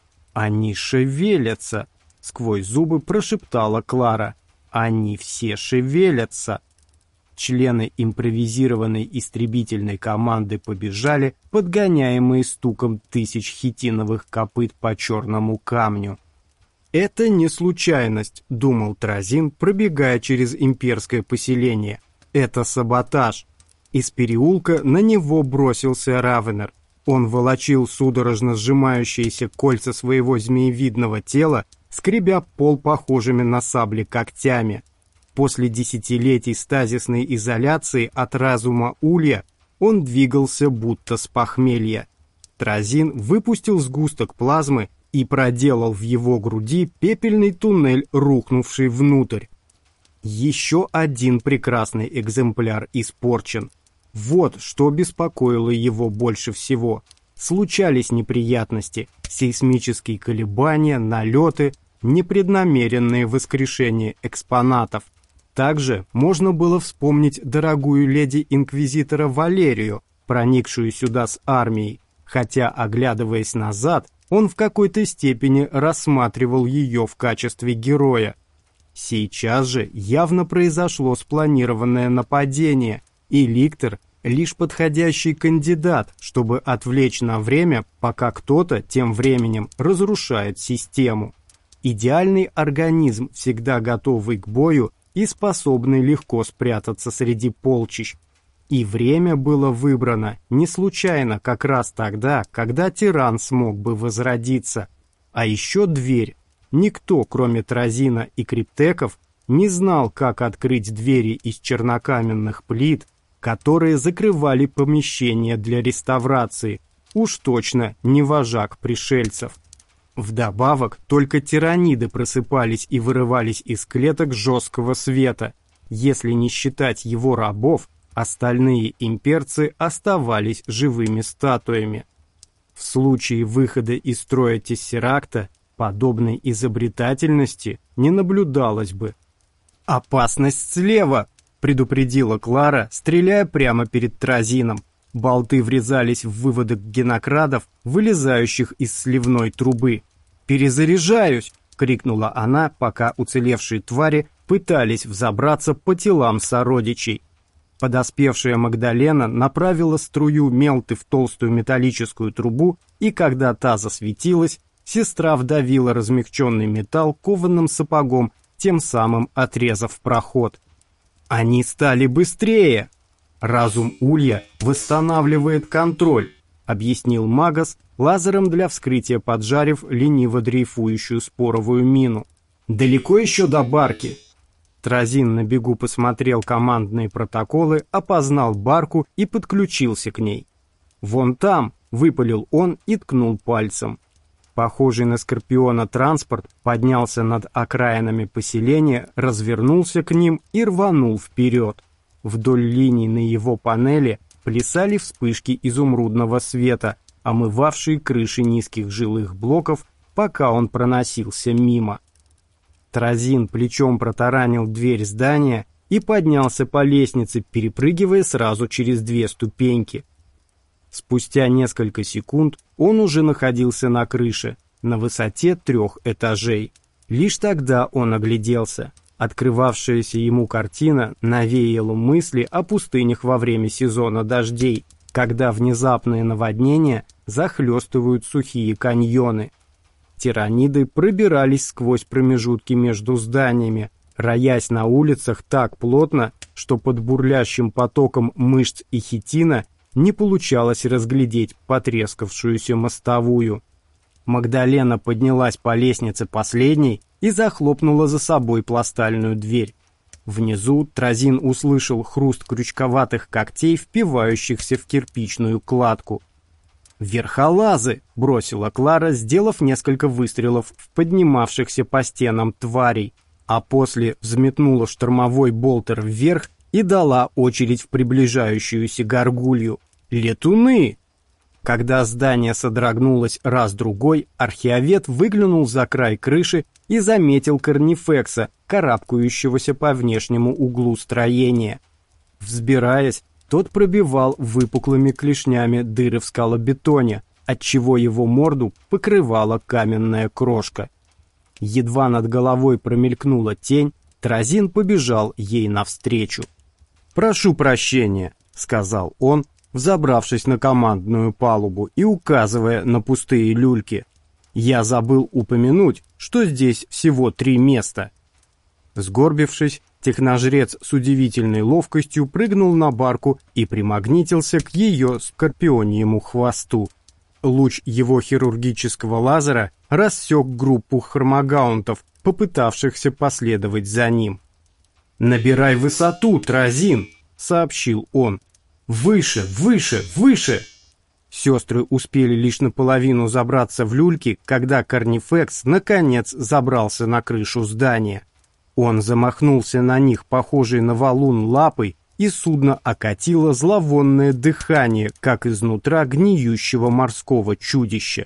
«Они шевелятся!» — сквозь зубы прошептала Клара. «Они все шевелятся!» Члены импровизированной истребительной команды побежали, подгоняемые стуком тысяч хитиновых копыт по черному камню. «Это не случайность», — думал Тразин, пробегая через имперское поселение. «Это саботаж». Из переулка на него бросился Равенер. Он волочил судорожно сжимающиеся кольца своего змеевидного тела, скребя пол похожими на сабли когтями. После десятилетий стазисной изоляции от разума улья он двигался будто с похмелья. Тразин выпустил сгусток плазмы и проделал в его груди пепельный туннель, рухнувший внутрь. Еще один прекрасный экземпляр испорчен. Вот что беспокоило его больше всего. Случались неприятности, сейсмические колебания, налеты, непреднамеренные воскрешения экспонатов. Также можно было вспомнить дорогую леди-инквизитора Валерию, проникшую сюда с армией, хотя, оглядываясь назад, он в какой-то степени рассматривал ее в качестве героя. Сейчас же явно произошло спланированное нападение, и Ликтор — лишь подходящий кандидат, чтобы отвлечь на время, пока кто-то тем временем разрушает систему. Идеальный организм, всегда готовый к бою и способный легко спрятаться среди полчищ. И время было выбрано не случайно как раз тогда, когда тиран смог бы возродиться. А еще дверь. Никто, кроме Тразина и криптеков, не знал, как открыть двери из чернокаменных плит, которые закрывали помещения для реставрации. Уж точно не вожак пришельцев. Вдобавок, только тираниды просыпались и вырывались из клеток жесткого света. Если не считать его рабов, остальные имперцы оставались живыми статуями. В случае выхода из строя Тессеракта подобной изобретательности не наблюдалось бы. «Опасность слева!» — предупредила Клара, стреляя прямо перед Тразином. Болты врезались в выводок генокрадов, вылезающих из сливной трубы. «Перезаряжаюсь!» — крикнула она, пока уцелевшие твари пытались взобраться по телам сородичей. Подоспевшая Магдалена направила струю мелты в толстую металлическую трубу, и когда та засветилась, сестра вдавила размягченный металл кованым сапогом, тем самым отрезав проход. Они стали быстрее. Разум Улья восстанавливает контроль, объяснил Магас, лазером для вскрытия поджарив лениво дрейфующую споровую мину. Далеко еще до барки? Тразин на бегу посмотрел командные протоколы, опознал барку и подключился к ней. «Вон там!» — выпалил он и ткнул пальцем. Похожий на Скорпиона транспорт поднялся над окраинами поселения, развернулся к ним и рванул вперед. Вдоль линий на его панели плясали вспышки изумрудного света, омывавшие крыши низких жилых блоков, пока он проносился мимо. Тразин плечом протаранил дверь здания и поднялся по лестнице, перепрыгивая сразу через две ступеньки. Спустя несколько секунд он уже находился на крыше, на высоте трех этажей. Лишь тогда он огляделся. Открывавшаяся ему картина навеяла мысли о пустынях во время сезона дождей, когда внезапные наводнения захлестывают сухие каньоны. Тираниды пробирались сквозь промежутки между зданиями, роясь на улицах так плотно, что под бурлящим потоком мышц и хитина не получалось разглядеть потрескавшуюся мостовую. Магдалена поднялась по лестнице последней и захлопнула за собой пластальную дверь. Внизу Тразин услышал хруст крючковатых когтей, впивающихся в кирпичную кладку. «Верхолазы!» — бросила Клара, сделав несколько выстрелов в поднимавшихся по стенам тварей, а после взметнула штормовой болтер вверх и дала очередь в приближающуюся горгулью. «Летуны!» Когда здание содрогнулось раз-другой, археовед выглянул за край крыши и заметил корнифекса, карабкающегося по внешнему углу строения. Взбираясь, тот пробивал выпуклыми клешнями дыры в скалобетоне, отчего его морду покрывала каменная крошка. Едва над головой промелькнула тень, Тразин побежал ей навстречу. «Прошу прощения», — сказал он, взобравшись на командную палубу и указывая на пустые люльки. «Я забыл упомянуть, что здесь всего три места». Сгорбившись, техножрец с удивительной ловкостью прыгнул на барку и примагнитился к ее скорпионьему хвосту. Луч его хирургического лазера рассек группу хромагаунтов, попытавшихся последовать за ним. «Набирай высоту, Тразин!» — сообщил он. «Выше, выше, выше!» Сестры успели лишь наполовину забраться в люльки, когда Корнифекс наконец забрался на крышу здания. Он замахнулся на них, похожей на валун, лапой, и судно окатило зловонное дыхание, как изнутра гниющего морского чудища.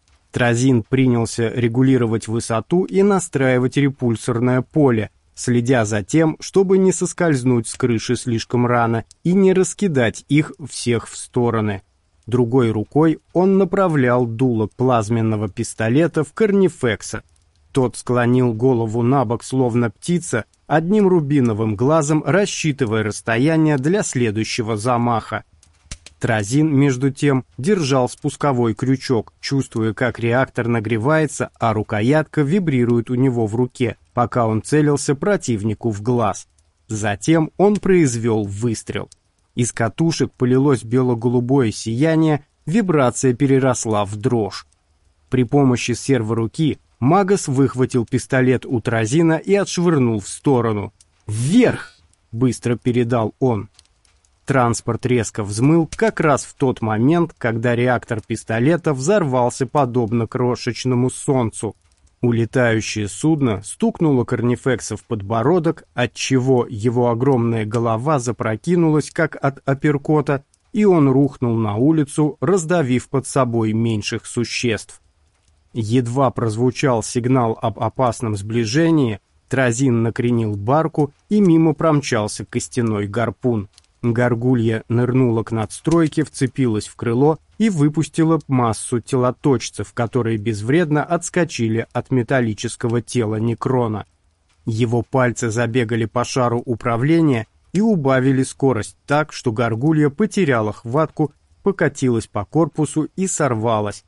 Тразин принялся регулировать высоту и настраивать репульсорное поле, следя за тем, чтобы не соскользнуть с крыши слишком рано и не раскидать их всех в стороны. Другой рукой он направлял дуло плазменного пистолета в Корнифекса. Тот склонил голову набок, словно птица, одним рубиновым глазом рассчитывая расстояние для следующего замаха. Тразин, между тем, держал спусковой крючок, чувствуя, как реактор нагревается, а рукоятка вибрирует у него в руке, пока он целился противнику в глаз. Затем он произвел выстрел. Из катушек полилось бело-голубое сияние, вибрация переросла в дрожь. При помощи серворуки Магас выхватил пистолет у Тразина и отшвырнул в сторону. «Вверх!» — быстро передал он. Транспорт резко взмыл как раз в тот момент, когда реактор пистолета взорвался подобно крошечному солнцу. Улетающее судно стукнуло Корнифекса в подбородок, отчего его огромная голова запрокинулась, как от апперкота, и он рухнул на улицу, раздавив под собой меньших существ. Едва прозвучал сигнал об опасном сближении, Тразин накренил барку, и мимо промчался костяной гарпун. Горгулья нырнула к надстройке, вцепилась в крыло и выпустила массу телоточцев, которые безвредно отскочили от металлического тела Некрона. Его пальцы забегали по шару управления и убавили скорость так, что горгулья потеряла хватку, покатилась по корпусу и сорвалась.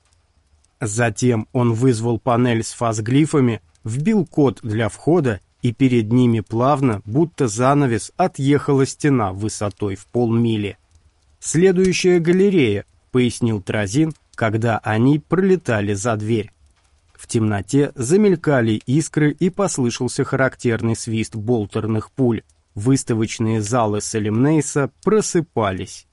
Затем он вызвал панель с фазглифами, вбил код для входа, и перед ними плавно, будто занавес, отъехала стена высотой в полмили. «Следующая галерея», — пояснил Тразин, когда они пролетали за дверь. В темноте замелькали искры и послышался характерный свист болтерных пуль. Выставочные залы Салемнейса просыпались.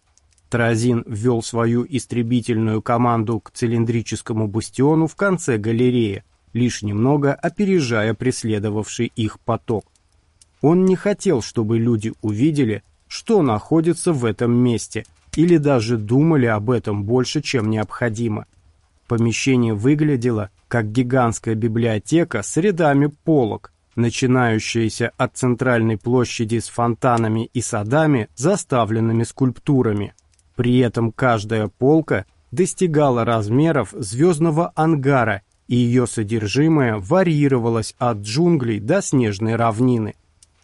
Тразин ввел свою истребительную команду к цилиндрическому бастиону в конце галереи, лишь немного опережая преследовавший их поток. Он не хотел, чтобы люди увидели, что находится в этом месте, или даже думали об этом больше, чем необходимо. Помещение выглядело как гигантская библиотека с рядами полок, начинающаяся от центральной площади с фонтанами и садами, заставленными скульптурами. При этом каждая полка достигала размеров звездного ангара, и ее содержимое варьировалось от джунглей до снежной равнины.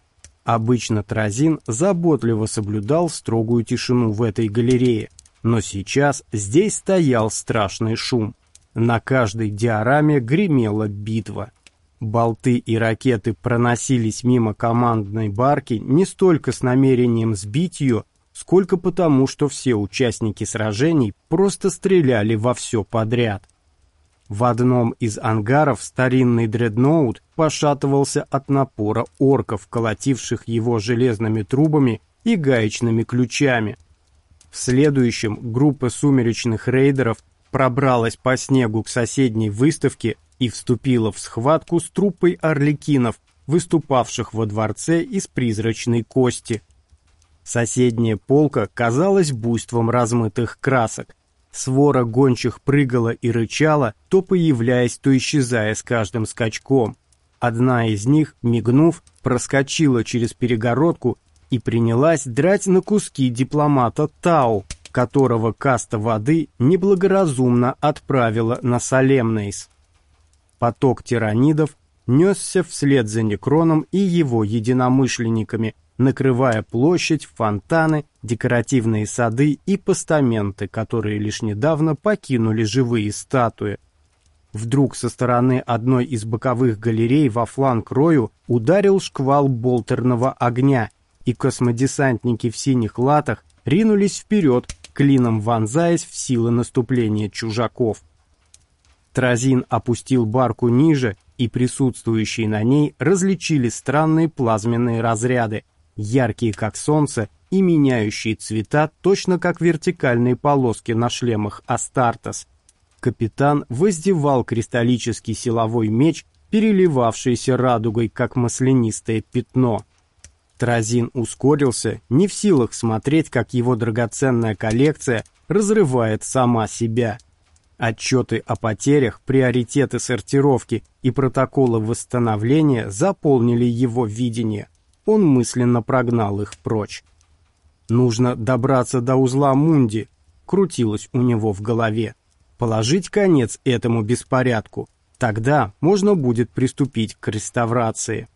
Обычно Тразин заботливо соблюдал строгую тишину в этой галерее, но сейчас здесь стоял страшный шум. На каждой диораме гремела битва. Болты и ракеты проносились мимо командной барки не столько с намерением сбить ее, сколько потому, что все участники сражений просто стреляли во все подряд. В одном из ангаров старинный дредноут пошатывался от напора орков, колотивших его железными трубами и гаечными ключами. В следующем группа сумеречных рейдеров пробралась по снегу к соседней выставке и вступила в схватку с труппой арлекинов, выступавших во дворце из призрачной кости. Соседняя полка казалась буйством размытых красок. Свора гончих прыгала и рычала, то появляясь, то исчезая с каждым скачком. Одна из них, мигнув, проскочила через перегородку и принялась драть на куски дипломата Тау, которого каста воды неблагоразумно отправила на Салемнейс. Поток тиранидов несся вслед за Некроном и его единомышленниками, накрывая площадь, фонтаны, декоративные сады и постаменты, которые лишь недавно покинули живые статуи. Вдруг со стороны одной из боковых галерей во фланг Рою ударил шквал болтерного огня, и космодесантники в синих латах ринулись вперед, клином вонзаясь в силы наступления чужаков. Тразин опустил барку ниже, и присутствующие на ней различили странные плазменные разряды, яркие как солнце и меняющие цвета точно как вертикальные полоски на шлемах Астартес. Капитан воздевал кристаллический силовой меч, переливавшийся радугой как маслянистое пятно. Тразин ускорился, не в силах смотреть, как его драгоценная коллекция разрывает сама себя. Отчеты о потерях, приоритеты сортировки и протоколы восстановления заполнили его видение. Он мысленно прогнал их прочь. «Нужно добраться до узла Мунди», — крутилось у него в голове. «Положить конец этому беспорядку. Тогда можно будет приступить к реставрации».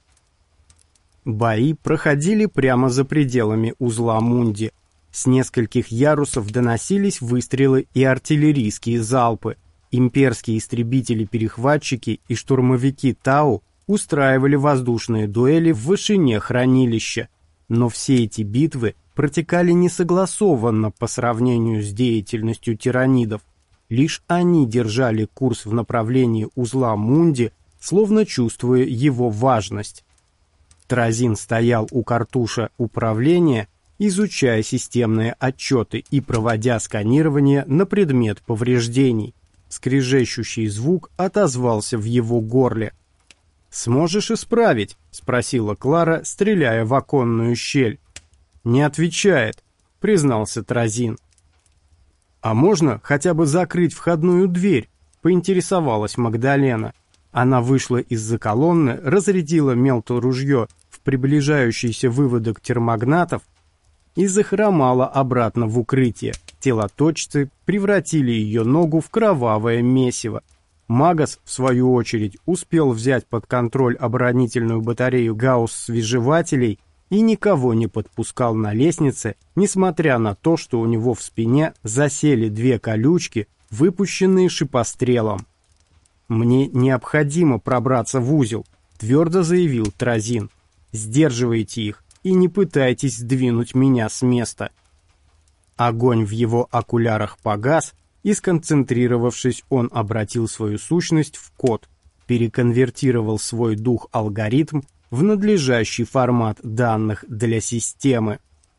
Бои проходили прямо за пределами узла Мунди. С нескольких ярусов доносились выстрелы и артиллерийские залпы. Имперские истребители-перехватчики и штурмовики Тау устраивали воздушные дуэли в вышине хранилища. Но все эти битвы протекали несогласованно по сравнению с деятельностью тиранидов. Лишь они держали курс в направлении узла Мунди, словно чувствуя его важность. Тразин стоял у картуша управления, изучая системные отчеты и проводя сканирование на предмет повреждений. Скрежещущий звук отозвался в его горле. «Сможешь исправить?» — спросила Клара, стреляя в оконную щель. «Не отвечает», — признался Тразин. «А можно хотя бы закрыть входную дверь?» — поинтересовалась Магдалена. Она вышла из-за колонны, разрядила мелторужье в приближающийся выводок термогнатов и захромала обратно в укрытие. Телоточцы превратили ее ногу в кровавое месиво. Магас, в свою очередь, успел взять под контроль оборонительную батарею гаусс-свежевателей и никого не подпускал на лестнице, несмотря на то, что у него в спине засели две колючки, выпущенные шипострелом. «Мне необходимо пробраться в узел», — твердо заявил Тразин. «Сдерживайте их и не пытайтесь сдвинуть меня с места». Огонь в его окулярах погас, и, сконцентрировавшись, он обратил свою сущность в код, переконвертировал свой дух-алгоритм в надлежащий формат данных для системы.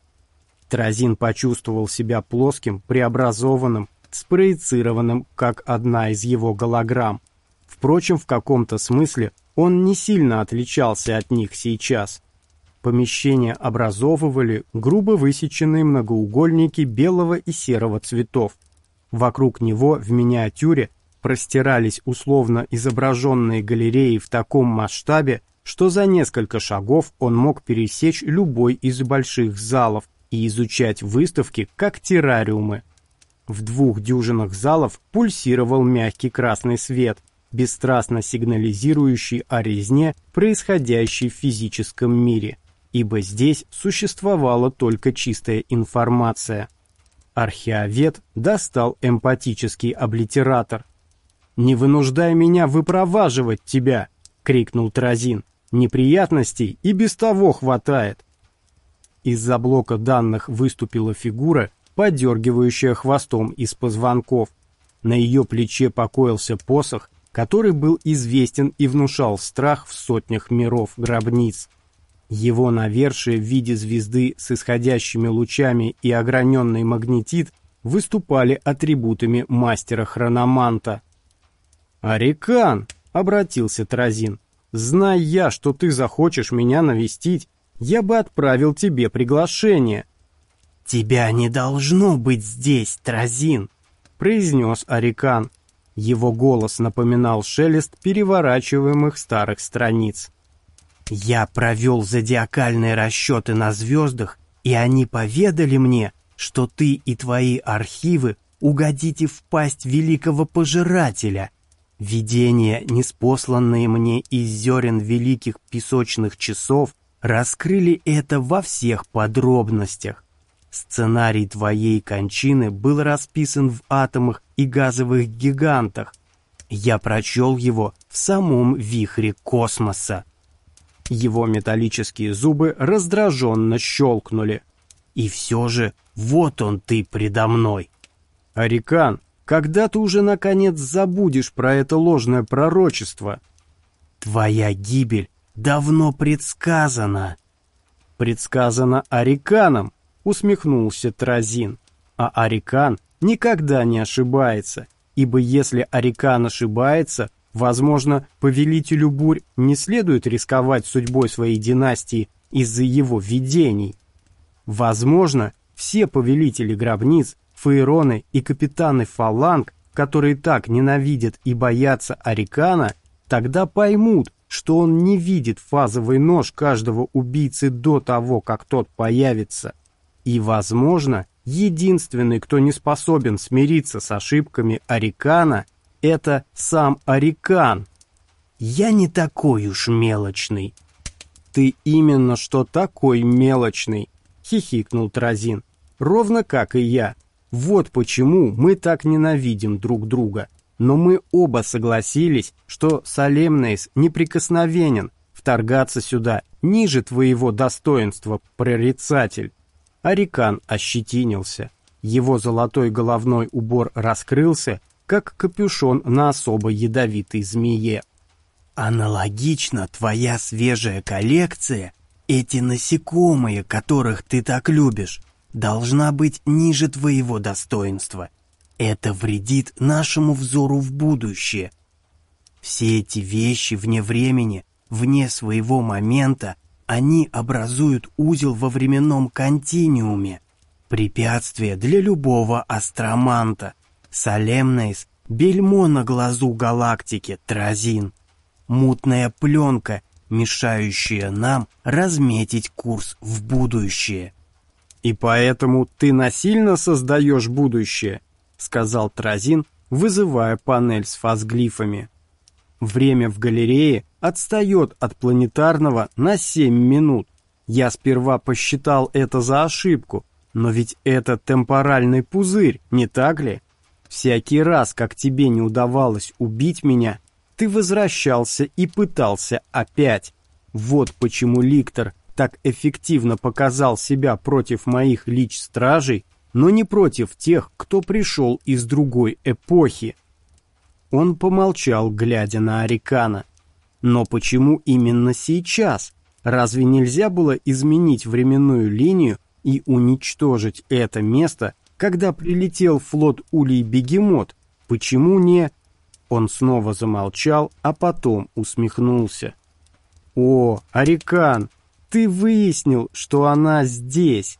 Тразин почувствовал себя плоским, преобразованным, спроецированным, как одна из его голограмм. Впрочем, в каком-то смысле он не сильно отличался от них сейчас. Помещения образовывали грубо высеченные многоугольники белого и серого цветов. Вокруг него в миниатюре простирались условно изображенные галереи в таком масштабе, что за несколько шагов он мог пересечь любой из больших залов и изучать выставки как террариумы. В двух дюжинах залов пульсировал мягкий красный свет, бесстрастно сигнализирующий о резне, происходящей в физическом мире, ибо здесь существовала только чистая информация. Археовед достал эмпатический облитератор. «Не вынуждай меня выпроваживать тебя!» — крикнул Тразин. «Неприятностей и без того хватает!» Из-за блока данных выступила фигура, подергивающая хвостом из позвонков. На ее плече покоился посох, который был известен и внушал страх в сотнях миров гробниц. Его навершие в виде звезды с исходящими лучами и ограненный магнетит выступали атрибутами мастера-хрономанта. «Арикан!» — обратился Тразин. «Знай я, что ты захочешь меня навестить, я бы отправил тебе приглашение». «Тебя не должно быть здесь, Тразин!» — произнес Арикан. Его голос напоминал шелест переворачиваемых старых страниц. «Я провел зодиакальные расчеты на звездах, и они поведали мне, что ты и твои архивы угодите в пасть великого пожирателя. Видения, ниспосланные мне из зерен великих песочных часов, раскрыли это во всех подробностях. Сценарий твоей кончины был расписан в атомах и газовых гигантах. Я прочел его в самом вихре космоса». Его металлические зубы раздраженно щелкнули. «И все же, вот он ты предо мной!» «Арикан, когда ты уже наконец забудешь про это ложное пророчество?» «Твоя гибель давно предсказана». «Предсказано Ариканом», — усмехнулся Тразин. «А Арикан никогда не ошибается, ибо если Арикан ошибается, возможно, повелителю бурь не следует рисковать судьбой своей династии из-за его видений. Возможно, все повелители гробниц, фаэроны и капитаны фаланг, которые так ненавидят и боятся Арикана, тогда поймут, что он не видит фазовый нож каждого убийцы до того, как тот появится. И, возможно, единственный, кто не способен смириться с ошибками Арикана, это сам Арикан. Я не такой уж мелочный. Ты именно что такой мелочный, хихикнул Тразин. Ровно как и я. Вот почему мы так ненавидим друг друга. Но мы оба согласились, что Салемнейс неприкосновенен, вторгаться сюда ниже твоего достоинства, прорицатель. Арикан ощетинился. Его золотой головной убор раскрылся, как капюшон на особо ядовитой змее. Аналогично твоя свежая коллекция, эти насекомые, которых ты так любишь, должна быть ниже твоего достоинства. Это вредит нашему взору в будущее. Все эти вещи вне времени, вне своего момента, они образуют узел во временном континууме. Препятствие для любого астроманта. Салемнейс — бельмо на глазу галактики, Тразин. мутная пленка, мешающая нам разметить курс в будущее. «И поэтому ты насильно создаешь будущее», — сказал Тразин, вызывая панель с фазглифами. «Время в галерее отстает от планетарного на семь минут. Я сперва посчитал это за ошибку, но ведь это темпоральный пузырь, не так ли? Всякий раз, как тебе не удавалось убить меня, ты возвращался и пытался опять. Вот почему Ликтор так эффективно показал себя против моих лич-стражей, но не против тех, кто пришел из другой эпохи». Он помолчал, глядя на Арикана. «Но почему именно сейчас? Разве нельзя было изменить временную линию и уничтожить это место, когда прилетел флот Улей-Бегемот? Почему не...» Он снова замолчал, а потом усмехнулся. «О, Арикан, ты выяснил, что она здесь!»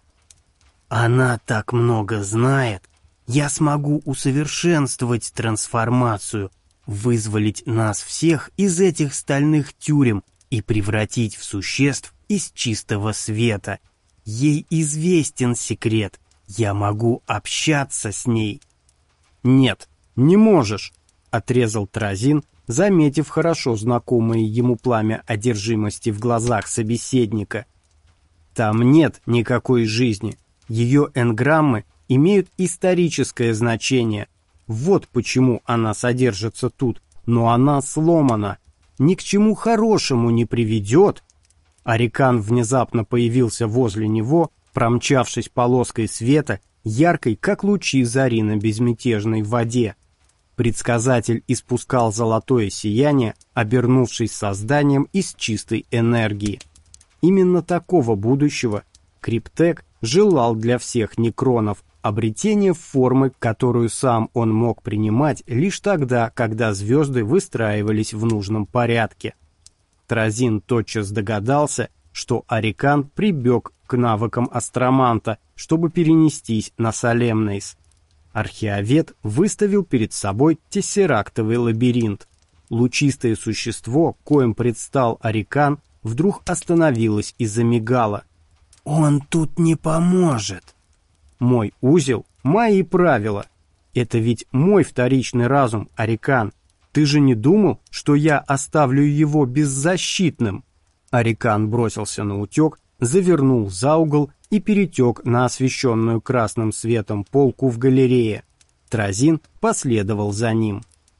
«Она так много знает. Я смогу усовершенствовать трансформацию, вызволить нас всех из этих стальных тюрем и превратить в существ из чистого света. Ей известен секрет. Я могу общаться с ней». «Нет, не можешь», — отрезал Тразин, заметив хорошо знакомое ему пламя одержимости в глазах собеседника. «Там нет никакой жизни. Ее энграммы имеют историческое значение. Вот почему она содержится тут, но она сломана. Ни к чему хорошему не приведет». Арикан внезапно появился возле него, промчавшись полоской света, яркой, как лучи зари на безмятежной воде. Предсказатель испускал золотое сияние, обернувшись созданием из чистой энергии. Именно такого будущего Криптек желал для всех некронов, обретение формы, которую сам он мог принимать лишь тогда, когда звезды выстраивались в нужном порядке. Тразин тотчас догадался, что Арикан прибег к навыкам астроманта, чтобы перенестись на Салемнейс. Археовед выставил перед собой тессерактовый лабиринт. Лучистое существо, коим предстал Арикан, вдруг остановилось и замигало. «Он тут не поможет». «Мой узел, мои правила. Это ведь мой вторичный разум, Арикан. Ты же не думал, что я оставлю его беззащитным?» Арикан бросился на утек, завернул за угол и перетек на освещенную красным светом полку в галерее. Тразин последовал за ним.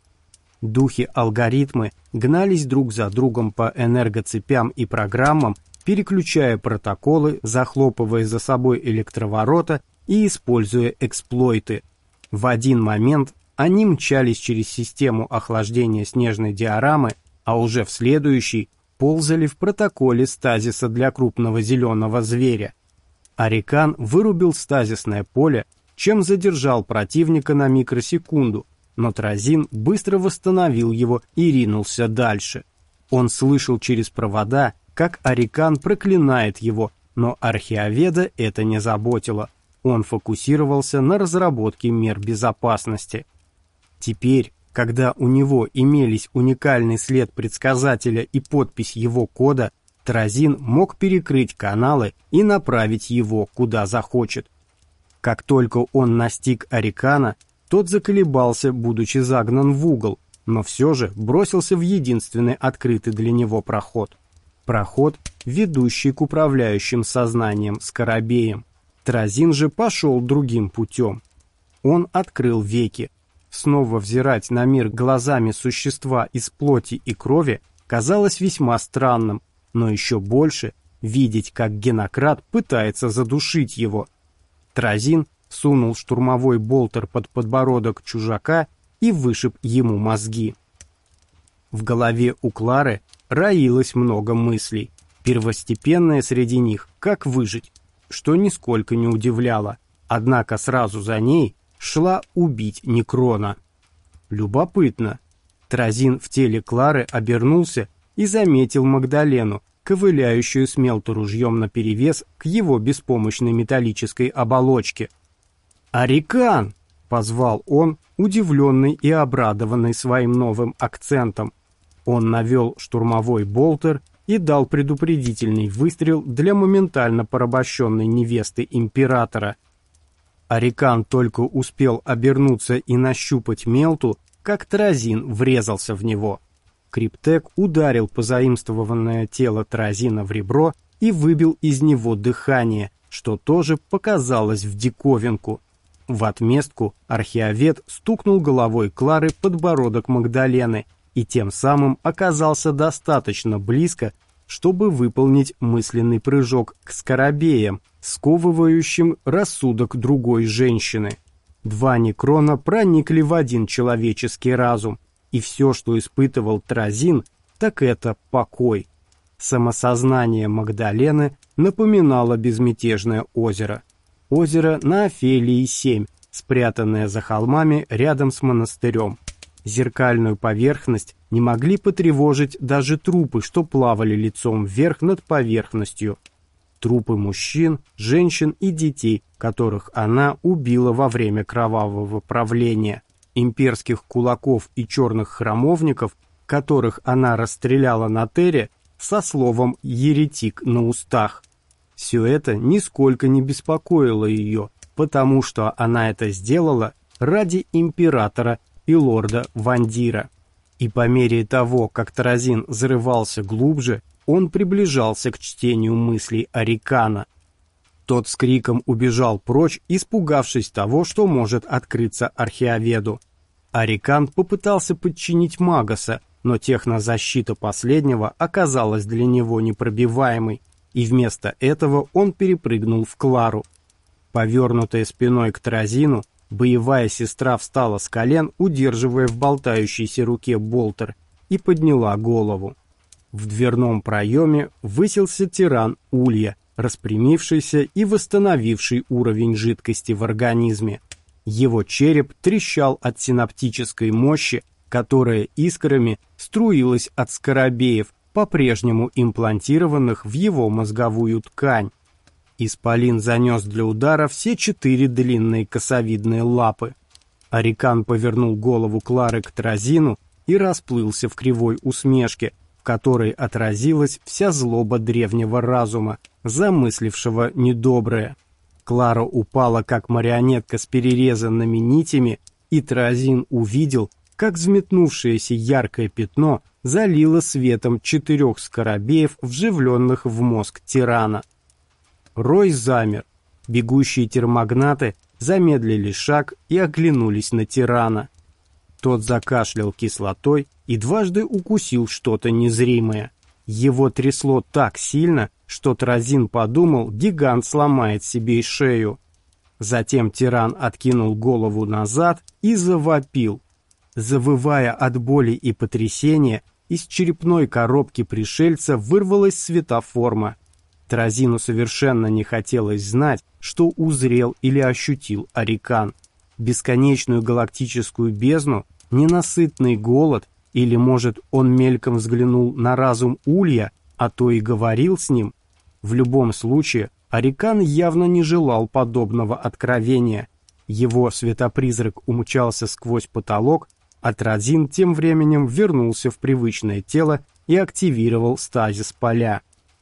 Духи-алгоритмы гнались друг за другом по энергоцепям и программам, переключая протоколы, захлопывая за собой электроворота и используя эксплойты. В один момент они мчались через систему охлаждения снежной диорамы, а уже в следующий ползали в протоколе стазиса для крупного зеленого зверя. Арикан вырубил стазисное поле, чем задержал противника на микросекунду, но Тразин быстро восстановил его и ринулся дальше. Он слышал через провода, как Арикан проклинает его, но археоведа это не заботило. Он фокусировался на разработке мер безопасности. Теперь, когда у него имелись уникальный след предсказателя и подпись его кода, Тразин мог перекрыть каналы и направить его куда захочет. Как только он настиг Арикана, тот заколебался, будучи загнан в угол, но все же бросился в единственный открытый для него проход. Проход, ведущий к управляющим сознанием Скоробеем. Тразин же пошел другим путем. Он открыл веки. Снова взирать на мир глазами существа из плоти и крови казалось весьма странным, но еще больше видеть, как Генократ пытается задушить его. Тразин сунул штурмовой болтер под подбородок чужака и вышиб ему мозги. В голове у Клары роилось много мыслей. Первостепенное среди них — как выжить, что нисколько не удивляло. Однако сразу за ней шла убить Некрона. Любопытно. Тразин в теле Клары обернулся и заметил Магдалену, ковыляющую с мелторужьем наперевес к его беспомощной металлической оболочке. «Арикан!» — позвал он, удивленный и обрадованный своим новым акцентом. Он навел штурмовой болтер и дал предупредительный выстрел для моментально порабощенной невесты императора. Арикан только успел обернуться и нащупать Мелту, как Тразин врезался в него. Криптек ударил позаимствованное тело Тразина в ребро и выбил из него дыхание, что тоже показалось в диковинку. В отместку археовед стукнул головой Клары подбородок Магдалены и тем самым оказался достаточно близко, чтобы выполнить мысленный прыжок к скоробеям, сковывающим рассудок другой женщины. Два некрона проникли в один человеческий разум, и все, что испытывал Тразин, так это покой. Самосознание Магдалены напоминало безмятежное озеро. Озеро на Офелии семь, спрятанное за холмами рядом с монастырем. Зеркальную поверхность не могли потревожить даже трупы, что плавали лицом вверх над поверхностью. Трупы мужчин, женщин и детей, которых она убила во время кровавого правления. Имперских кулаков и черных храмовников, которых она расстреляла на Терре со словом «еретик» на устах. Все это нисколько не беспокоило ее, потому что она это сделала ради императора и лорда Вандира. И по мере того, как Тразин зарывался глубже, он приближался к чтению мыслей Арикана. Тот с криком убежал прочь, испугавшись того, что может открыться археоведу. Арикан попытался подчинить Магаса, но технозащита последнего оказалась для него непробиваемой, и вместо этого он перепрыгнул в Клару. Повернутая спиной к Тразину, боевая сестра встала с колен, удерживая в болтающейся руке болтер, и подняла голову. В дверном проеме высился тиран Улья, распрямившийся и восстановивший уровень жидкости в организме. Его череп трещал от синаптической мощи, которая искрами струилась от скоробеев, по-прежнему имплантированных в его мозговую ткань. Исполин занес для удара все четыре длинные косовидные лапы. Арикан повернул голову Клары к Тразину и расплылся в кривой усмешке, в которой отразилась вся злоба древнего разума, замыслившего недоброе. Клара упала, как марионетка с перерезанными нитями, и Тразин увидел, как взметнувшееся яркое пятно залило светом четырех скоробеев, вживленных в мозг тирана. Рой замер. Бегущие термагнаты замедлили шаг и оглянулись на тирана. Тот закашлял кислотой и дважды укусил что-то незримое. Его трясло так сильно, что Тразин подумал, гигант сломает себе шею. Затем тиран откинул голову назад и завопил. Завывая от боли и потрясения, из черепной коробки пришельца вырвалась светоформа. Тразину совершенно не хотелось знать, что узрел или ощутил Арикан. Бесконечную галактическую бездну, ненасытный голод, или, может, он мельком взглянул на разум Улья, а то и говорил с ним. В любом случае, Арикан явно не желал подобного откровения. Его светопризрак умчался сквозь потолок, а Тразин тем временем вернулся в привычное тело и активировал стазис поля.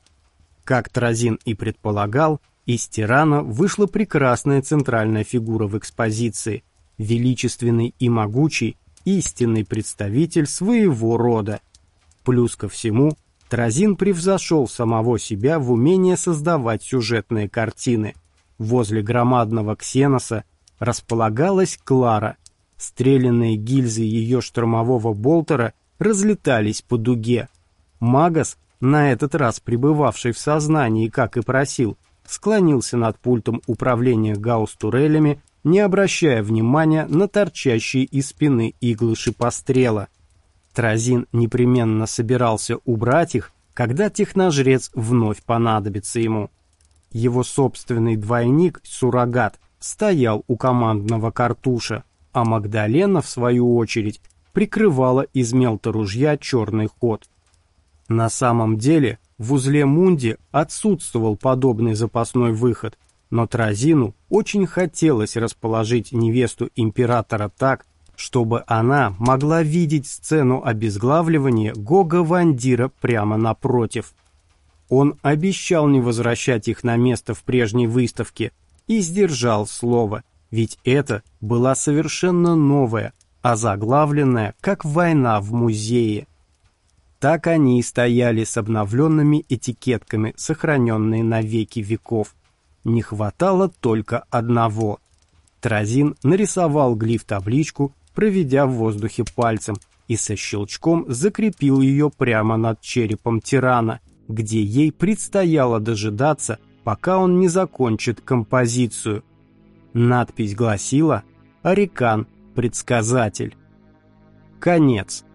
Как Тразин и предполагал, из тирана вышла прекрасная центральная фигура в экспозиции, величественный и могучий, истинный представитель своего рода. Плюс ко всему, Тразин превзошел самого себя в умении создавать сюжетные картины. Возле громадного ксеноса располагалась Клара. Стрелянные гильзы ее штурмового болтера разлетались по дуге. Магас, на этот раз пребывавший в сознании, как и просил, склонился над пультом управления гаусс-турелями, не обращая внимания на торчащие из спины иглы шипострела. Тразин непременно собирался убрать их, когда техножрец вновь понадобится ему. Его собственный двойник, суррогат, стоял у командного картуша, а Магдалена, в свою очередь, прикрывала из мелторужья черный ход. На самом деле, в узле Мунди отсутствовал подобный запасной выход, но Тразину очень хотелось расположить невесту императора так, чтобы она могла видеть сцену обезглавливания Гога Вандира прямо напротив. Он обещал не возвращать их на место в прежней выставке и сдержал слово, ведь это была совершенно новая, озаглавленная как «Война в музее». Так они и стояли с обновленными этикетками, сохраненные на веки веков. Не хватало только одного. Тразин нарисовал глиф-табличку, проведя в воздухе пальцем, и со щелчком закрепил ее прямо над черепом тирана, где ей предстояло дожидаться, пока он не закончит композицию. Надпись гласила «Арикан, предсказатель». Конец.